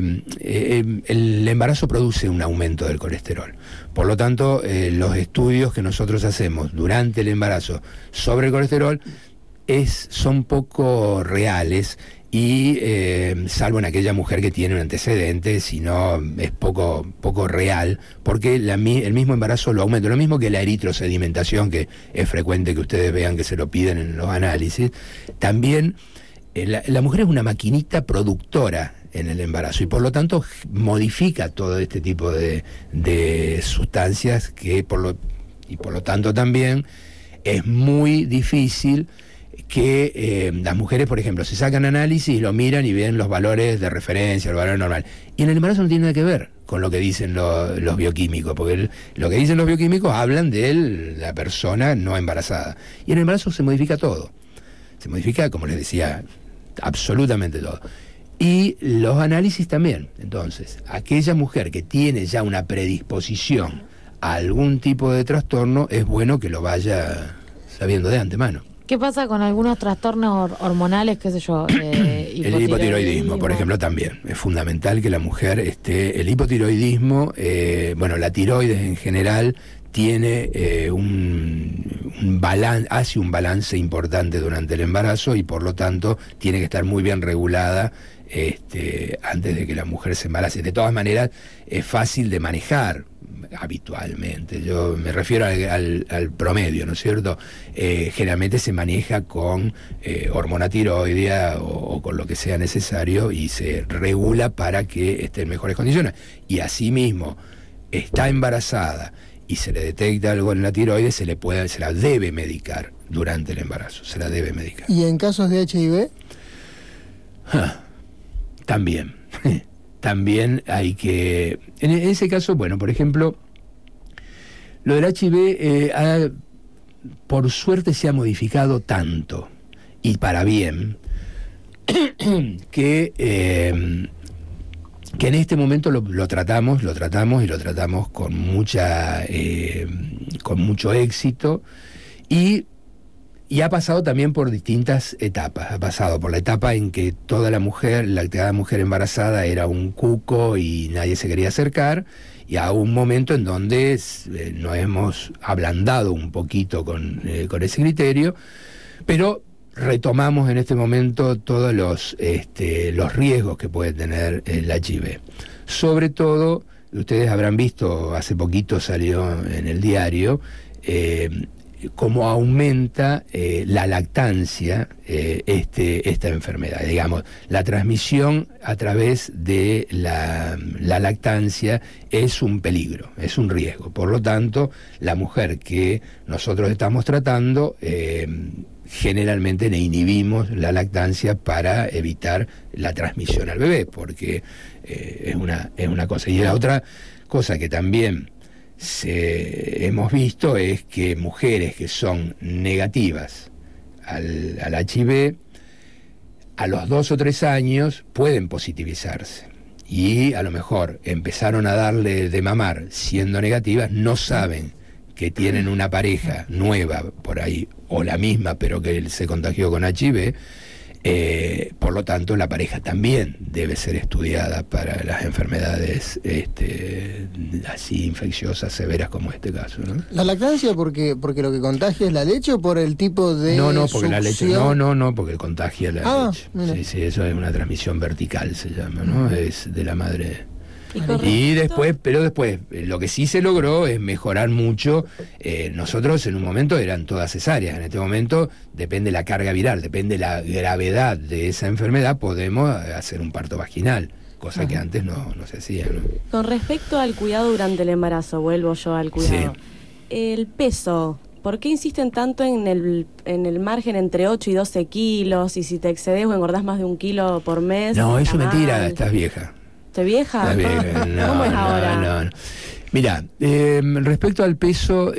El embarazo produce un aumento del colesterol. Por lo tanto, los estudios que nosotros hacemos durante el embarazo sobre el colesterol son poco reales. Y salvo en aquella mujer que tiene un antecedente, si no es poco real, porque el mismo embarazo lo aumenta, lo mismo que la eritrosedimentación, que es frecuente que ustedes vean que se lo piden en los análisis. También la mujer es una maquinita productora en el embarazo y por lo tanto modifica todo este tipo de sustancias y por lo tanto también es muy difícil que las mujeres, por ejemplo, se sacan análisis, lo miran y ven los valores de referencia, el valor normal. Y en el embarazo no tiene nada que ver con lo que dicen los bioquímicos, porque lo que dicen los bioquímicos hablan de la persona no embarazada. Y en el embarazo se modifica todo. Se modifica, como les decía, absolutamente todo. Y los análisis también. Entonces, aquella mujer que tiene ya una predisposición a algún tipo de trastorno, es bueno que lo vaya sabiendo de antemano. ¿Qué pasa con algunos trastornos hormonales, qué sé yo? El hipotiroidismo, por ejemplo, también. Es fundamental que la mujer esté... El hipotiroidismo, la tiroides en general tiene hace un balance importante durante el embarazo y por lo tanto tiene que estar muy bien regulada antes de que la mujer se embarace. De todas maneras, es fácil de manejar habitualmente. Yo me refiero al promedio, ¿no es cierto? Generalmente se maneja con hormona tiroidea o con lo que sea necesario y se regula para que esté en mejores condiciones. Y asimismo, está embarazada y se le detecta algo en la tiroides, se la debe medicar durante el embarazo, se la debe medicar. ¿Y en casos de HIV? También. También hay que... En ese caso, por ejemplo, lo del HIV por suerte se ha modificado tanto, y para bien, que en este momento lo tratamos con mucho éxito, y ha pasado también por distintas etapas. Ha pasado por la etapa en que cada mujer embarazada era un cuco y nadie se quería acercar, y a un momento en donde nos hemos ablandado un poquito con ese criterio, pero retomamos en este momento todos los riesgos que puede tener el HIV. Sobre todo, ustedes habrán visto, hace poquito salió en el diario, cómo aumenta la lactancia esta enfermedad. Digamos, la transmisión a través de la lactancia es un peligro, es un riesgo. Por lo tanto, la mujer que nosotros estamos tratando, generalmente le inhibimos la lactancia para evitar la transmisión al bebé, porque es una cosa. Y la otra cosa que también hemos visto es que mujeres que son negativas al HIV, a los 2 o 3 años pueden positivizarse. Y a lo mejor empezaron a darle de mamar siendo negativas, no saben que tienen una pareja nueva por ahí, o la misma, pero que se contagió con HIV. Por lo tanto, la pareja también debe ser estudiada para las enfermedades así infecciosas severas como este caso, ¿no? ¿La lactancia porque lo que contagia es la leche o por el tipo de porque succión? la leche porque contagia la leche. Mira. Sí, eso es una transmisión vertical, se llama, ¿no? Es de la madre. Y después, lo que sí se logró es mejorar mucho. Nosotros en un momento eran todas cesáreas, en este momento depende la carga viral, depende la gravedad de esa enfermedad, podemos hacer un parto vaginal, cosa que antes no se hacía, ¿no? Con respecto al cuidado durante el embarazo, vuelvo yo al cuidado. Sí. El peso, ¿por qué insisten tanto en el margen entre 8 y 12 kilos? Y si te excedes o engordás más de 1 kilo por mes. No, eso es mentira, estás vieja. ¿Te vieja? No, ¿Cómo es ahora? No. Mira, respecto al peso,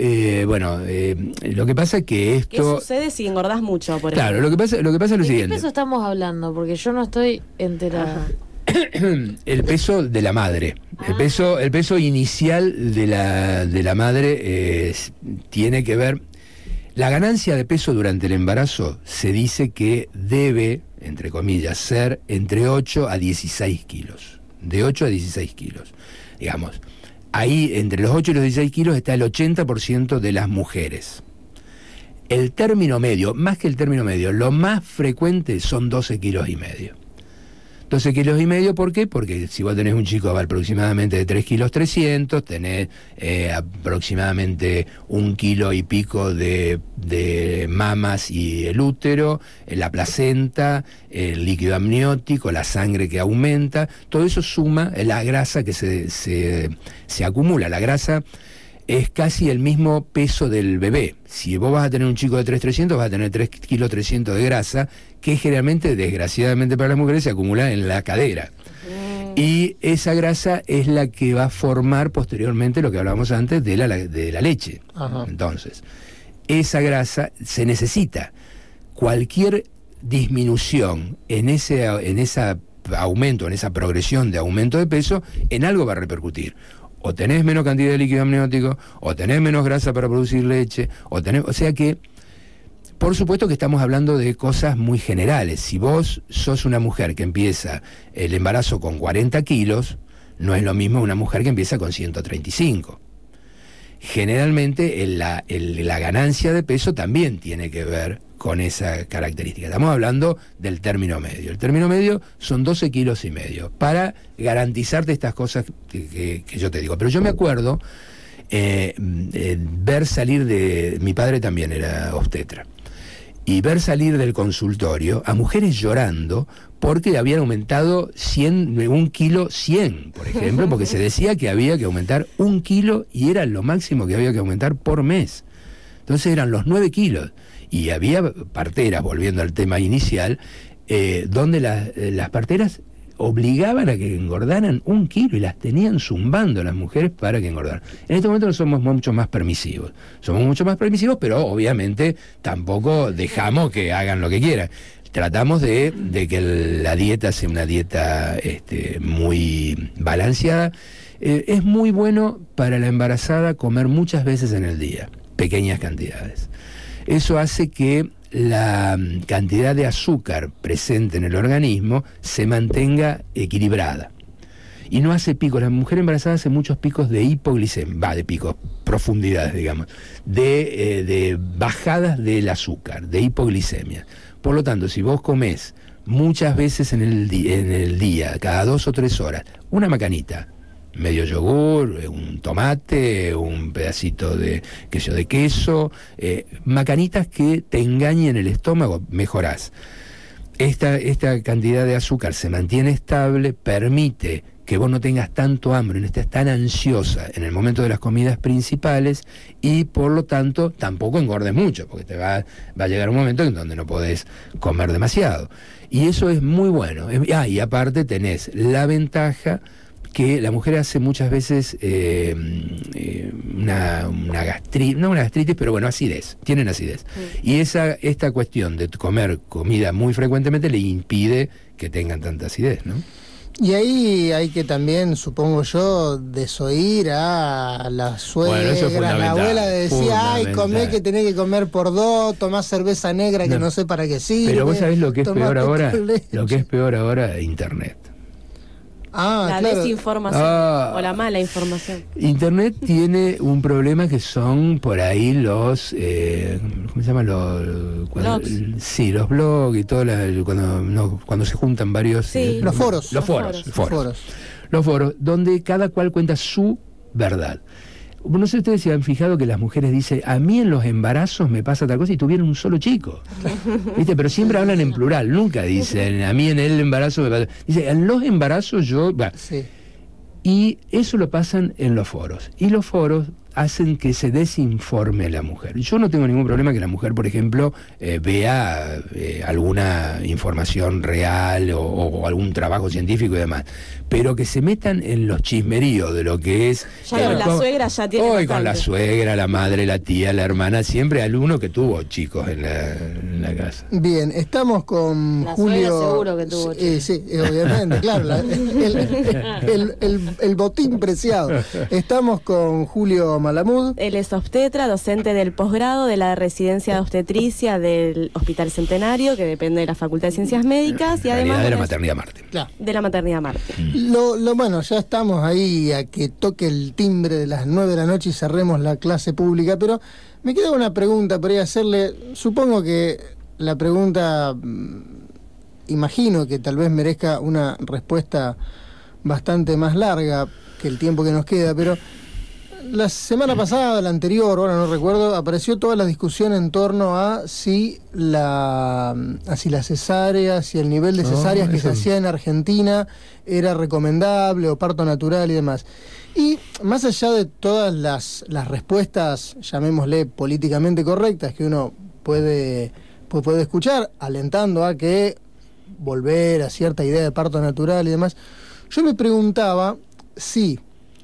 lo que pasa es que esto... ¿Qué sucede si engordás mucho, por ejemplo? Claro, lo que pasa es lo siguiente. ¿De qué peso estamos hablando? Porque yo no estoy enterada. El peso de la madre. El peso inicial de la madre tiene que ver... La ganancia de peso durante el embarazo se dice que debe, entre comillas, ser entre 8 a 16 kilos. De 8 a 16 kilos. Digamos, ahí entre los 8 y los 16 kilos está el 80% de las mujeres. El término medio, más que el término medio, lo más frecuente son 12 kilos y medio. 12 kilos y medio, ¿por qué? Porque si vos tenés un chico aproximadamente de 3 kilos 300, tenés aproximadamente 1 kilo y pico de mamas y el útero, la placenta, el líquido amniótico, la sangre que aumenta, todo eso suma la grasa que se acumula. La grasa es casi el mismo peso del bebé. Si vos vas a tener un chico de 3.300, vas a tener 3 kilos 300 de grasa, que generalmente, desgraciadamente para las mujeres, se acumula en la cadera. Y esa grasa es la que va a formar posteriormente lo que hablábamos antes de la leche. Ajá. Entonces, esa grasa se necesita. Cualquier disminución en ese aumento, en esa progresión de aumento de peso, en algo va a repercutir. O tenés menos cantidad de líquido amniótico, o tenés menos grasa para producir leche, o sea que, por supuesto que estamos hablando de cosas muy generales. Si vos sos una mujer que empieza el embarazo con 40 kilos, no es lo mismo una mujer que empieza con 135. Generalmente la ganancia de peso también tiene que ver con esa característica. Estamos hablando del término medio. El término medio son 12 kilos y medio, para garantizarte estas cosas que yo te digo. Pero yo me acuerdo ver salir mi padre también era obstetra, y ver salir del consultorio a mujeres llorando porque habían aumentado 1 kilo 100, por ejemplo, porque se decía que había que aumentar 1 kilo y era lo máximo que había que aumentar por mes. Entonces eran los 9 kilos. Y había parteras, volviendo al tema inicial, donde las parteras obligaban a que engordaran 1 kilo y las tenían zumbando a las mujeres para que engordaran. En este momento somos mucho más permisivos. Somos mucho más permisivos, pero obviamente tampoco dejamos que hagan lo que quieran. Tratamos de que la dieta sea una dieta muy balanceada. Es muy bueno para la embarazada comer muchas veces en el día, pequeñas cantidades. Eso hace que la cantidad de azúcar presente en el organismo se mantenga equilibrada. Y no hace picos. La mujer embarazada hace muchos picos de hipoglicemia, de picos, profundidades, digamos, de bajadas del azúcar, de hipoglicemia. Por lo tanto, si vos comés muchas veces en el día, cada 2 o 3 horas, una macanita, medio yogur, un tomate, un pedacito de queso, macanitas que te engañen el estómago, mejorás. Esta cantidad de azúcar se mantiene estable, permite que vos no tengas tanto hambre, no estés tan ansiosa en el momento de las comidas principales y por lo tanto tampoco engordes mucho, porque te va a llegar un momento en donde no podés comer demasiado. Y eso es muy bueno. Y aparte tenés la ventaja que la mujer hace muchas veces una gastritis, no una gastritis, pero bueno, acidez, tienen acidez. Y esta cuestión de comer comida muy frecuentemente le impide que tengan tanta acidez, ¿no? Y ahí hay que también, supongo yo, desoír a la suegra, la abuela que decía, ay, comé que tenés que comer por dos, tomás cerveza negra que no sé para qué sirve. Pero vos sabés lo que es peor ahora, Internet. La desinformación o la mala información. Internet tiene un problema que son por ahí los ¿cómo se llama? Los blogs y todo cuando se juntan varios los foros, donde cada cual cuenta su verdad. No sé si ustedes se han fijado que las mujeres dicen, a mí en los embarazos me pasa tal cosa y tuvieron un solo chico. ¿Viste? Pero siempre hablan en plural, nunca dicen, a mí en el embarazo me pasa. Dice, en los embarazos yo... Sí. Y eso lo pasan en los foros. Y los foros hacen que se desinforme la mujer. Yo no tengo ningún problema que la mujer, por ejemplo, vea alguna información real o algún trabajo científico y demás, pero que se metan en los chismeríos de lo que es... Ya con la suegra ya tiene hoy bastante. Con la suegra, la madre, la tía, la hermana, siempre alguno que tuvo chicos en la casa. Bien, estamos con la Julio... suegra seguro que tuvo chicos. Sí, obviamente, claro, el botín preciado. Estamos con Julio Malamud. Él es obstetra, docente del posgrado de la residencia de obstetricia del Hospital Centenario, que depende de la Facultad de Ciencias Médicas, y además de la Maternidad Marte. Claro. De la Maternidad Marte. Bueno, ya estamos ahí a que toque el timbre de las 9 de la noche y cerremos la clase pública, pero me queda una pregunta por ahí hacerle. Supongo que la pregunta, imagino que tal vez merezca una respuesta bastante más larga que el tiempo que nos queda, pero la semana pasada, la anterior, ahora no recuerdo, apareció toda la discusión en torno a si la cesárea, si el nivel de cesáreas que se hacía en Argentina era recomendable o parto natural y demás. Y más allá de todas las respuestas, llamémosle políticamente correctas, que uno puede escuchar, alentando a que volver a cierta idea de parto natural y demás, yo me preguntaba si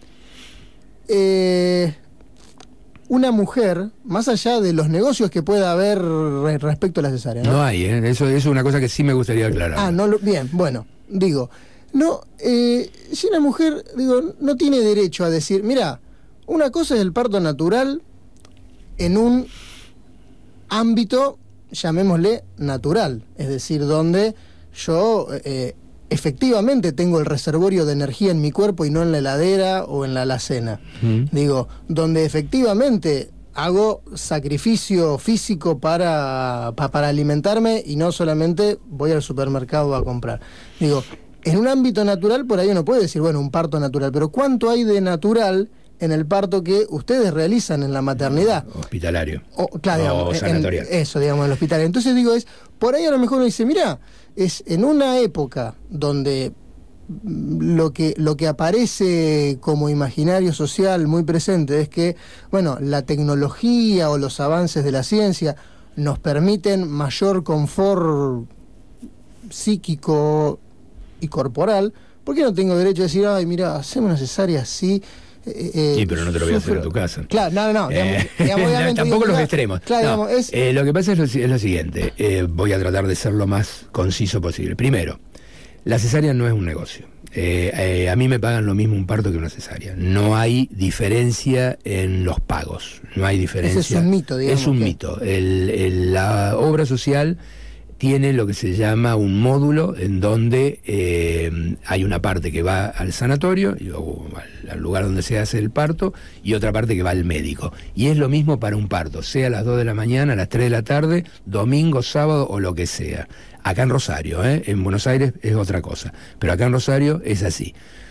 una mujer, más allá de los negocios que pueda haber respecto a la cesárea, ¿no? No hay, eso es una cosa que sí me gustaría aclarar. Bien, bueno, digo, si una mujer, no tiene derecho a decir, mira, una cosa es el parto natural en un ámbito, llamémosle, natural, es decir, donde yo efectivamente tengo el reservorio de energía en mi cuerpo y no en la heladera o en la alacena. Donde efectivamente hago sacrificio físico para alimentarme y no solamente voy al supermercado a comprar. En un ámbito natural por ahí uno puede decir, bueno, un parto natural, pero ¿cuánto hay de natural en el parto que ustedes realizan en la maternidad? Hospitalario. Claro, o sanatorio. En el hospital. Entonces por ahí a lo mejor uno dice, mira, es en una época donde lo que aparece como imaginario social muy presente es que, bueno, la tecnología o los avances de la ciencia nos permiten mayor confort psíquico y corporal. ¿Por qué no tengo derecho a decir, ay, mira, hacemos una cesárea así? Sí, pero no te lo voy a hacer en tu casa. Claro, no. Tampoco los extremos. Claro, lo que pasa es lo siguiente. Voy a tratar de ser lo más conciso posible. Primero, la cesárea no es un negocio. A mí me pagan lo mismo un parto que una cesárea. No hay diferencia en los pagos. No hay diferencia. Ese es un mito, digamos. Es un mito. La obra social tiene lo que se llama un módulo en donde hay una parte que va al sanatorio o al lugar donde se hace el parto y otra parte que va al médico. Y es lo mismo para un parto, sea a las 2 de la mañana, a las 3 de la tarde, domingo, sábado o lo que sea. Acá en Rosario, en Buenos Aires es otra cosa, pero acá en Rosario es así.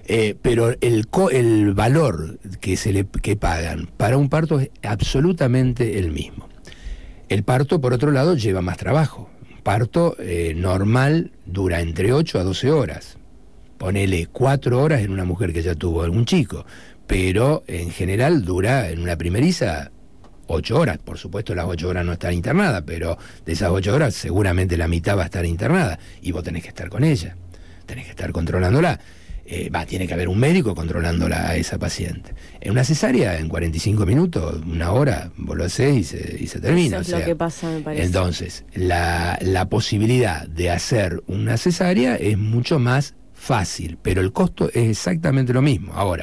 Pero el valor que pagan para un parto es absolutamente el mismo. El parto, por otro lado, lleva más trabajo. Un parto normal dura entre 8 a 12 horas. Ponele 4 horas en una mujer que ya tuvo algún chico, pero en general dura en una primeriza 8 horas. Por supuesto, las 8 horas no están internadas, pero de esas 8 horas seguramente la mitad va a estar internada y vos tenés que estar con ella, tenés que estar controlándola. Tiene que haber un médico controlándola a esa paciente. En una cesárea, en 45 minutos, 1 hora, vos lo hacés y se termina. Eso es lo que pasa, me parece. Entonces, la posibilidad de hacer una cesárea es mucho más fácil, pero el costo es exactamente lo mismo. Ahora,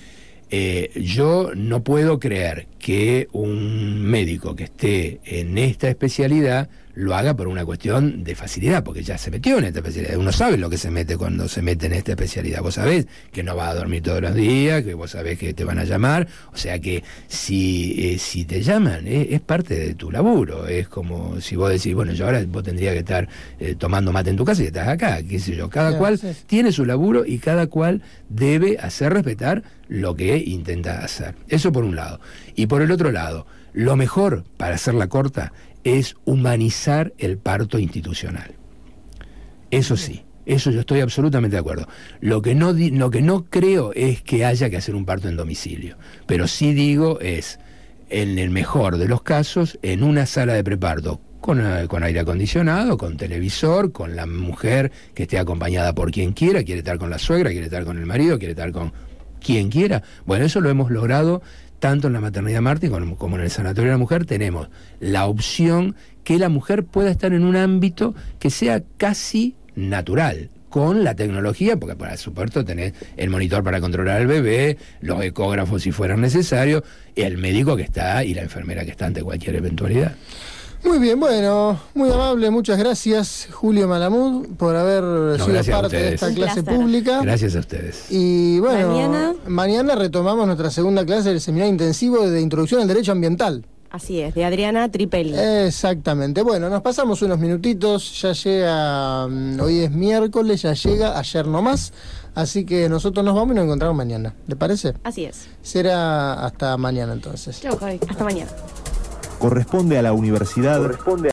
yo no puedo creer que un médico que esté en esta especialidad lo haga por una cuestión de facilidad, porque ya se metió en esta especialidad. Uno sabe lo que se mete cuando se mete en esta especialidad. Vos sabés que no vas a dormir todos los días, que vos sabés que te van a llamar, o sea que si te llaman, es parte de tu laburo. Es como si vos decís, bueno, yo ahora vos tendrías que estar tomando mate en tu casa y estás acá, qué sé yo. Cada cual tiene su laburo y cada cual debe hacer respetar lo que intenta hacer. Eso por un lado. Y por el otro lado, lo mejor, para hacerla corta, es humanizar el parto institucional. Eso sí, eso yo estoy absolutamente de acuerdo. Lo que no creo es que haya que hacer un parto en domicilio, pero sí digo es, en el mejor de los casos, en una sala de preparto, con aire acondicionado, con televisor, con la mujer que esté acompañada por quien quiera, quiere estar con la suegra, quiere estar con el marido, quiere estar con quien quiera. Bueno, eso lo hemos logrado tanto en la maternidad Martín como en el sanatorio de la mujer. Tenemos la opción que la mujer pueda estar en un ámbito que sea casi natural, con la tecnología, porque por supuesto tenés el monitor para controlar al bebé, los ecógrafos si fueran necesarios, el médico que está y la enfermera que está ante cualquier eventualidad. Muy bien, bueno, muy amable, muchas gracias Julio Malamud por haber sido parte de esta clase pública. Gracias a ustedes. Y bueno, mañana retomamos nuestra segunda clase del seminario intensivo de Introducción al Derecho Ambiental. Así es, de Adriana Tripelli. Exactamente. Bueno, nos pasamos unos minutitos, ya llega, hoy es miércoles, ya llega, ayer nomás, así que nosotros nos vamos y nos encontramos mañana. ¿Le parece? Así es. Será hasta mañana entonces. Chau, Javi. Hasta mañana. Corresponde a la universidad